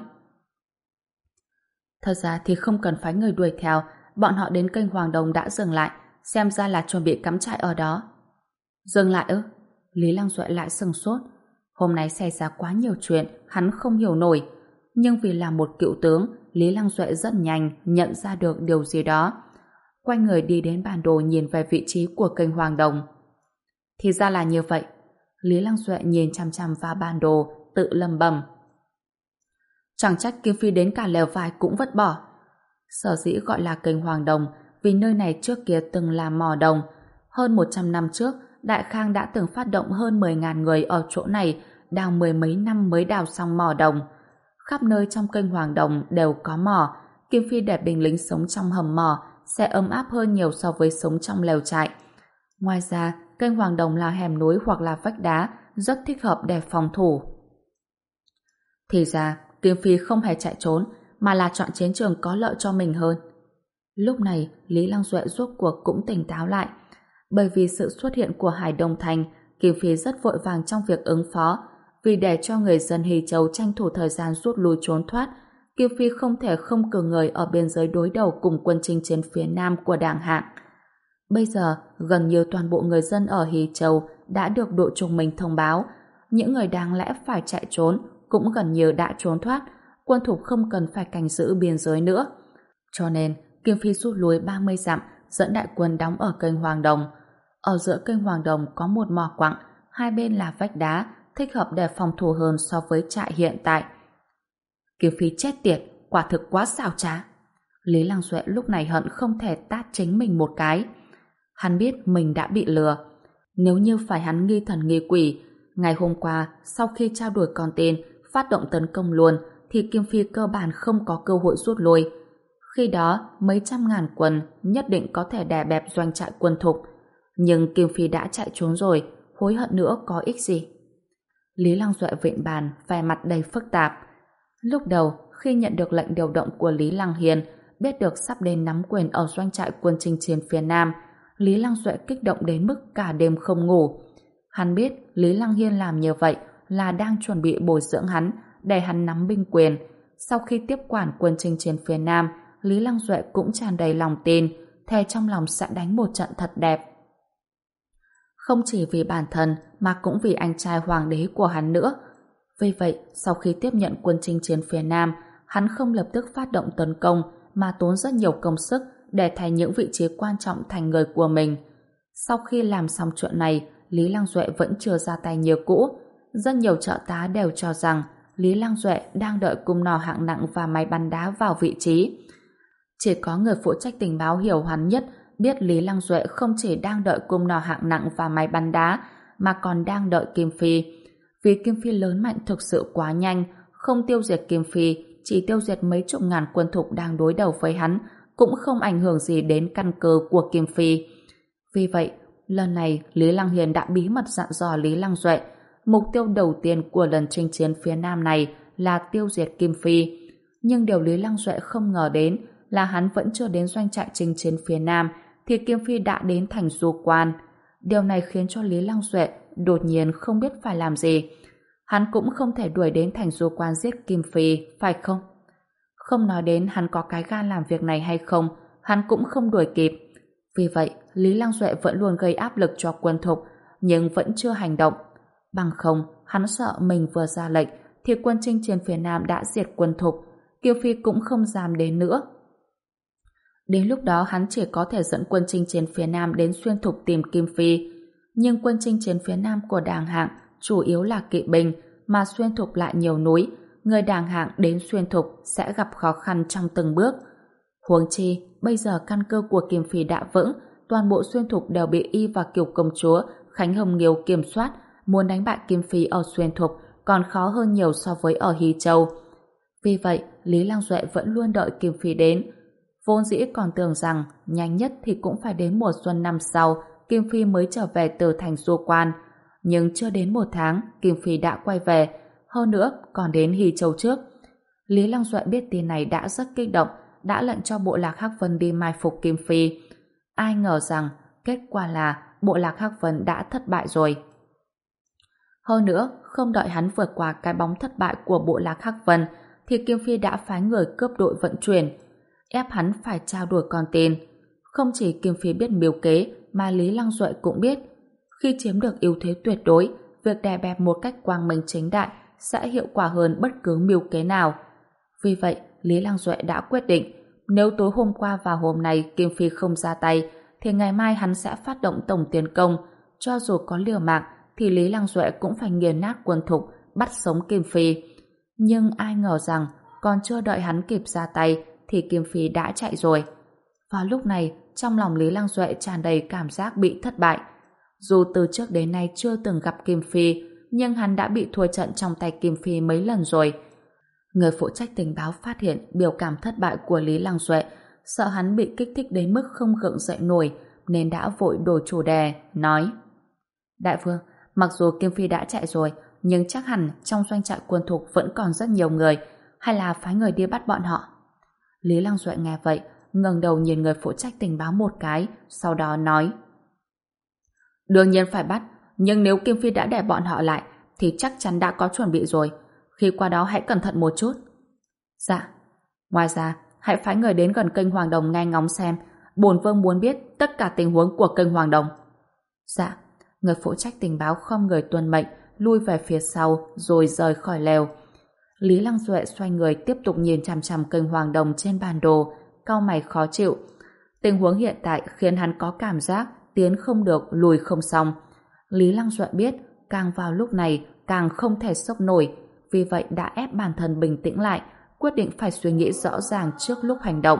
thật ra thì không cần phái người đuổi theo, bọn họ đến kênh Hoàng Đồng đã dừng lại, xem ra là chuẩn bị cắm trại ở đó. Dừng lại ư? Lý Lăng Duệ lại sừng sốt. Hôm nay xảy ra quá nhiều chuyện, hắn không hiểu nổi. Nhưng vì là một cựu tướng, Lý Lăng Duệ rất nhanh nhận ra được điều gì đó. Quay người đi đến bản đồ nhìn về vị trí của kênh Hoàng Đồng. Thì ra là như vậy. Lý Lăng Duệ nhìn chằm chằm vào bản đồ, tự lầm bầm. Chẳng trách Kim Phi đến cả lều vải cũng vứt bỏ. Sở dĩ gọi là kênh Hoàng Đồng vì nơi này trước kia từng là mỏ đồng. Hơn một trăm năm trước, Đại Khang đã từng phát động hơn mười nghìn người ở chỗ này, đào mười mấy năm mới đào xong mỏ đồng. Khắp nơi trong kênh Hoàng Đồng đều có mỏ. Kim Phi để binh lính sống trong hầm mỏ sẽ ấm áp hơn nhiều so với sống trong lều trại. Ngoài ra, kênh Hoàng Đồng là hẻm núi hoặc là vách đá, rất thích hợp để phòng thủ. Thì ra, Kim Phi không hề chạy trốn, mà là chọn chiến trường có lợi cho mình hơn. Lúc này, Lý Lăng Duệ rốt cuộc cũng tỉnh táo lại. Bởi vì sự xuất hiện của Hải Đông Thành, Kim Phi rất vội vàng trong việc ứng phó. Vì để cho người dân Hy Châu tranh thủ thời gian rút lui trốn thoát, Kim Phi không thể không cử người ở biên giới đối đầu cùng quân chinh chiến phía nam của Đảng Hạng. Bây giờ, gần như toàn bộ người dân ở Hy Châu đã được đội trung mình thông báo. Những người đáng lẽ phải chạy trốn cũng gần như đã trốn thoát, quân thục không cần phải canh giữ biên giới nữa. Cho nên, Kim Phi rút lui ba mươi dặm dẫn đại quân đóng ở kênh Hoàng Đồng. Ở giữa kênh Hoàng Đồng có một mỏ quặng, hai bên là vách đá, thích hợp để phòng thủ hơn so với trại hiện tại. Kiếm Phi chết tiệt, quả thực quá xảo trá. Lý Lăng Duệ lúc này hận không thể tát chính mình một cái. Hắn biết mình đã bị lừa. Nếu như phải hắn nghi thần nghi quỷ, ngày hôm qua sau khi trao đổi con tin, phát động tấn công luôn, thì Kim Phi cơ bản không có cơ hội rút lui. Khi đó, mấy trăm ngàn quân nhất định có thể đè bẹp doanh trại quân Thục. Nhưng Kim Phi đã chạy trốn rồi, hối hận nữa có ích gì? Lý Lăng Duệ vịn bàn, vẻ mặt đầy phức tạp. Lúc đầu, khi nhận được lệnh điều động của Lý Lăng Hiền, biết được sắp đến nắm quyền ở doanh trại quân chinh chiến phía Nam, Lý Lăng Duệ kích động đến mức cả đêm không ngủ. Hắn biết Lý Lăng Hiên làm như vậy là đang chuẩn bị bồi dưỡng hắn để hắn nắm binh quyền. Sau khi tiếp quản quân chinh chiến phía Nam, Lý Lăng Duệ cũng tràn đầy lòng tin, thề trong lòng sẽ đánh một trận thật đẹp. Không chỉ vì bản thân mà cũng vì anh trai hoàng đế của hắn nữa. Vì vậy, sau khi tiếp nhận quân chinh chiến phía Nam, hắn không lập tức phát động tấn công mà tốn rất nhiều công sức để thay những vị trí quan trọng thành người của mình. Sau khi làm xong chuyện này, Lý Lăng Duệ vẫn chưa ra tay như cũ. Rất nhiều trợ tá đều cho rằng Lý Lăng Duệ đang đợi cung nỏ hạng nặng và máy bắn đá vào vị trí. Chỉ có người phụ trách tình báo hiểu hắn nhất biết Lý Lăng Duệ không chỉ đang đợi cung nỏ hạng nặng và máy bắn đá mà còn đang đợi Kim Phi. Vì Kim Phi lớn mạnh thực sự quá nhanh, không tiêu diệt Kim Phi, chỉ tiêu diệt mấy chục ngàn quân Thục đang đối đầu với hắn, cũng không ảnh hưởng gì đến căn cơ của Kim Phi. Vì vậy, lần này Lý Lăng Hiền đã bí mật dặn dò Lý Lăng Duệ, mục tiêu đầu tiên của lần chinh chiến phía Nam này là tiêu diệt Kim Phi. Nhưng điều Lý Lăng Duệ không ngờ đến là hắn vẫn chưa đến doanh trại chinh chiến phía Nam thì Kim Phi đã đến thành Du Quan. Điều này khiến cho Lý Lăng Duệ đột nhiên không biết phải làm gì. Hắn cũng không thể đuổi đến thành Du Quan giết Kim Phi, phải không? Không nói đến hắn có cái gan làm việc này hay không, hắn cũng không đuổi kịp. Vì vậy, Lý Lăng Duệ vẫn luôn gây áp lực cho quân Thục, nhưng vẫn chưa hành động. Bằng không, hắn sợ mình vừa ra lệnh thì quân chinh chiến phía Nam đã diệt quân Thục, Kim Phi cũng không dám đến nữa. Đến lúc đó hắn chỉ có thể dẫn quân chinh chiến phía Nam đến Xuyên Thục tìm Kim Phi. Nhưng quân chinh chiến phía Nam của Đàng Hạng chủ yếu là kỵ binh, mà Xuyên Thục lại nhiều núi, người Đàng Hạng đến Xuyên Thục sẽ gặp khó khăn trong từng bước. Huống chi, bây giờ căn cơ của Kim Phi đã vững, toàn bộ Xuyên Thục đều bị y và Kiều Công Chúa Khánh Hồng Nghiêu kiểm soát, muốn đánh bại Kim Phi ở Xuyên Thục còn khó hơn nhiều so với ở Hy Châu. Vì vậy, Lý Lăng Duệ vẫn luôn đợi Kim Phi đến. Vốn dĩ còn tưởng rằng nhanh nhất thì cũng phải đến mùa xuân năm sau Kim Phi mới trở về từ thành Du Quan. Nhưng chưa đến một tháng, Kim Phi đã quay về, hơn nữa còn đến Hy Châu trước. Lý Lăng Duệ biết tin này đã rất kích động, đã lệnh cho bộ lạc Hắc Vân đi mai phục Kim Phi. Ai ngờ rằng kết quả là bộ lạc Hắc Vân đã thất bại rồi. Hơn nữa, không đợi hắn vượt qua cái bóng thất bại của bộ lạc Hắc Vân thì Kim Phi đã phái người cướp đội vận chuyển, ép hắn phải trao đổi con tin. Không chỉ Kim Phi biết mưu kế mà Lý Lăng Duệ cũng biết. Khi chiếm được ưu thế tuyệt đối, việc đè bẹp một cách quang minh chính đại sẽ hiệu quả hơn bất cứ mưu kế nào. Vì vậy, Lý Lăng Duệ đã quyết định nếu tối hôm qua và hôm nay Kim Phi không ra tay thì ngày mai hắn sẽ phát động tổng tiến công. Cho dù có liều mạng thì Lý Lăng Duệ cũng phải nghiền nát quân Thục, bắt sống Kim Phi. Nhưng ai ngờ rằng còn chưa đợi hắn kịp ra tay thì Kim Phi đã chạy rồi. Vào lúc này, trong lòng Lý Lăng Duệ tràn đầy cảm giác bị thất bại. Dù từ trước đến nay chưa từng gặp Kim Phi, nhưng hắn đã bị thua trận trong tay Kim Phi mấy lần rồi. Người phụ trách tình báo phát hiện biểu cảm thất bại của Lý Lăng Duệ, sợ hắn bị kích thích đến mức không gượng dậy nổi, nên đã vội đổi chủ đề, nói: Đại vương, mặc dù Kim Phi đã chạy rồi, nhưng chắc hẳn trong doanh trại quân Thục vẫn còn rất nhiều người, hay là phái người đi bắt bọn họ? Lý Lăng Duệ nghe vậy, ngẩng đầu nhìn người phụ trách tình báo một cái, sau đó nói: Đương nhiên phải bắt, nhưng nếu Kim Phi đã đè bọn họ lại thì chắc chắn đã có chuẩn bị rồi. Khi qua đó hãy cẩn thận một chút. Dạ. Ngoài ra, hãy phái người đến gần kênh Hoàng Đồng nghe ngóng xem. Bổn vương muốn biết tất cả tình huống của kênh Hoàng Đồng. Dạ. Người phụ trách tình báo khom người tuân mệnh, lui về phía sau rồi rời khỏi lều. Lý Lăng Duệ xoay người tiếp tục nhìn chằm chằm kênh Hoàng Đồng trên bản đồ, cau mày khó chịu. Tình huống hiện tại khiến hắn có cảm giác tiến không được, lùi không xong. Lý Lăng Duệ biết càng vào lúc này càng không thể sốc nổi, vì vậy đã ép bản thân bình tĩnh lại, quyết định phải suy nghĩ rõ ràng trước lúc hành động.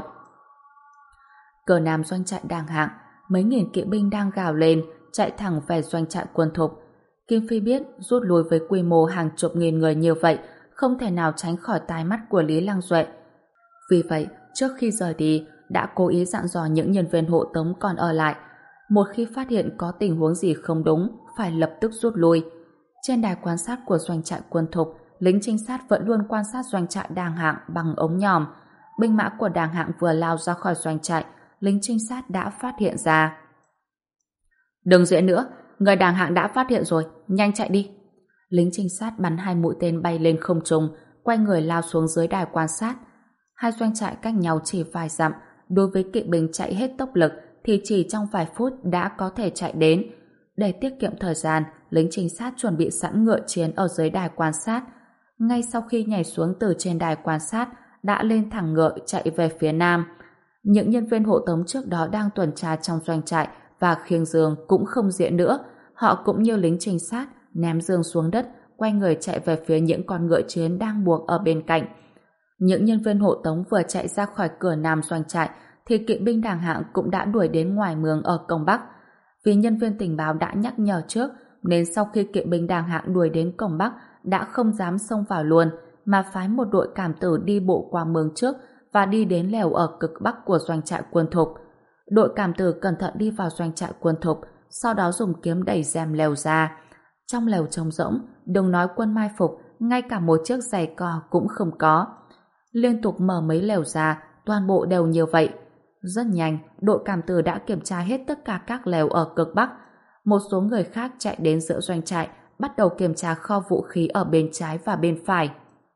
Cờ Nam doanh trại Đàng Hạng, mấy nghìn kỵ binh đang gào lên, chạy thẳng về doanh trại Quân Thục. Kim Phi biết rút lui với quy mô hàng chục nghìn người như vậy không thể nào tránh khỏi tai mắt của Lý Lăng Duệ. Vì vậy, trước khi rời đi, đã cố ý dặn dò những nhân viên hộ tống còn ở lại. Một khi phát hiện có tình huống gì không đúng, phải lập tức rút lui. Trên đài quan sát của doanh trại Quân Thục, lính trinh sát vẫn luôn quan sát doanh trại Đàng Hạng bằng ống nhòm. Binh mã của Đàng Hạng vừa lao ra khỏi doanh trại, lính trinh sát đã phát hiện ra. Đừng diễn nữa, người Đàng Hạng đã phát hiện rồi, nhanh chạy đi. Lính trinh sát bắn hai mũi tên bay lên không trung, quay người lao xuống dưới đài quan sát. Hai doanh trại cách nhau chỉ vài dặm, đối với kỵ binh chạy hết tốc lực thì chỉ trong vài phút đã có thể chạy đến. Để tiết kiệm thời gian, lính trinh sát chuẩn bị sẵn ngựa chiến ở dưới đài quan sát. Ngay sau khi nhảy xuống từ trên đài quan sát, đã lên thẳng ngựa chạy về phía nam. Những nhân viên hộ tống trước đó đang tuần tra trong doanh trại và khiêng giường cũng không diện nữa. Họ cũng như lính trinh sát, ném giường xuống đất, quay người chạy về phía những con ngựa chiến đang buộc ở bên cạnh. Những nhân viên hộ tống vừa chạy ra khỏi cửa nam doanh trại thì kỵ binh Đàng Hạng cũng đã đuổi đến ngoài mương ở cổng Bắc. Vì nhân viên tình báo đã nhắc nhở trước, nên sau khi kỵ binh Đàng Hạng đuổi đến cổng Bắc đã không dám xông vào luôn, mà phái một đội cảm tử đi bộ qua mương trước và đi đến lều ở cực Bắc của doanh trại Quân Thục. Đội cảm tử cẩn thận đi vào doanh trại Quân Thục, sau đó dùng kiếm đẩy rèm lều ra. Trong lều trống rỗng, đừng nói quân mai phục, ngay cả một chiếc giày cò cũng không có. Liên tục mở mấy lều ra, toàn bộ đều như vậy. Rất nhanh, đội cảm tử đã kiểm tra hết tất cả các lều ở cực Bắc. Một số người khác chạy đến giữa doanh trại, bắt đầu kiểm tra kho vũ khí ở bên trái và bên phải.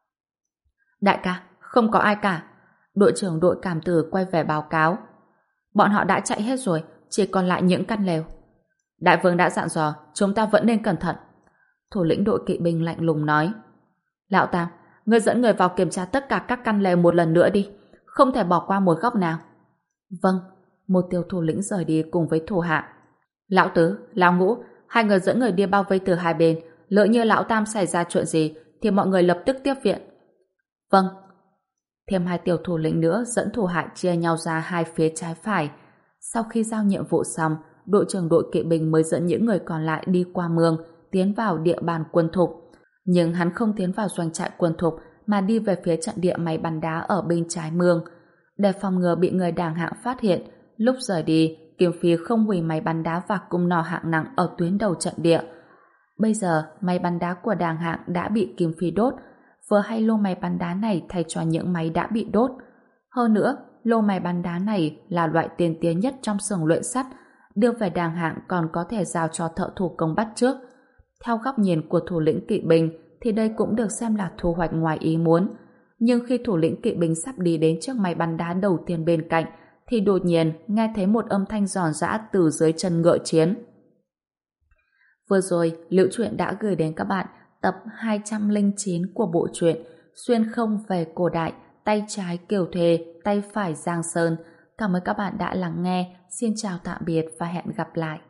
Đại ca, không có ai cả. Đội trưởng đội cảm tử quay về báo cáo. Bọn họ đã chạy hết rồi, chỉ còn lại những căn lều. Đại vương đã dặn dò, chúng ta vẫn nên cẩn thận. Thủ lĩnh đội kỵ binh lạnh lùng nói. Lão Tam, ngươi dẫn người vào kiểm tra tất cả các căn lều một lần nữa đi, không thể bỏ qua một góc nào. Vâng. Một tiểu thủ lĩnh rời đi cùng với thủ hạ. Lão Tứ, Lão Ngũ, hai người dẫn người đi bao vây từ hai bên, lỡ như Lão Tam xảy ra chuyện gì thì mọi người lập tức tiếp viện. Vâng. Thêm hai tiểu thủ lĩnh nữa dẫn thủ hạ chia nhau ra hai phía trái phải. Sau khi giao nhiệm vụ xong, đội trưởng đội kỵ binh mới dẫn những người còn lại đi qua mương, tiến vào địa bàn Quân Thục. Nhưng hắn không tiến vào doanh trại Quân Thục mà đi về phía trận địa máy bắn đá ở bên trái mương. Để phòng ngừa bị người Đàng Hạng phát hiện, lúc rời đi, Kim Phi không hủy máy bắn đá và cung nỏ hạng nặng ở tuyến đầu trận địa. Bây giờ, máy bắn đá của Đàng Hạng đã bị Kim Phi đốt, vừa hay lô máy bắn đá này thay cho những máy đã bị đốt. Hơn nữa, lô máy bắn đá này là loại tiên tiến nhất trong xưởng luyện sắt, đưa về Đàng Hạng còn có thể giao cho thợ thủ công bắt trước. Theo góc nhìn của thủ lĩnh kỵ binh thì đây cũng được xem là thu hoạch ngoài ý muốn. Nhưng khi thủ lĩnh kỵ binh sắp đi đến chiếc máy bắn đá đầu tiên bên cạnh thì đột nhiên nghe thấy một âm thanh giòn giã từ dưới chân ngựa chiến. Vừa rồi, Liễu Truyện đã gửi đến các bạn tập hai trăm lẻ chín của bộ truyện Xuyên không về cổ đại, tay trái Kiều Thề, tay phải Giang Sơn. Cảm ơn các bạn đã lắng nghe. Xin chào tạm biệt và hẹn gặp lại.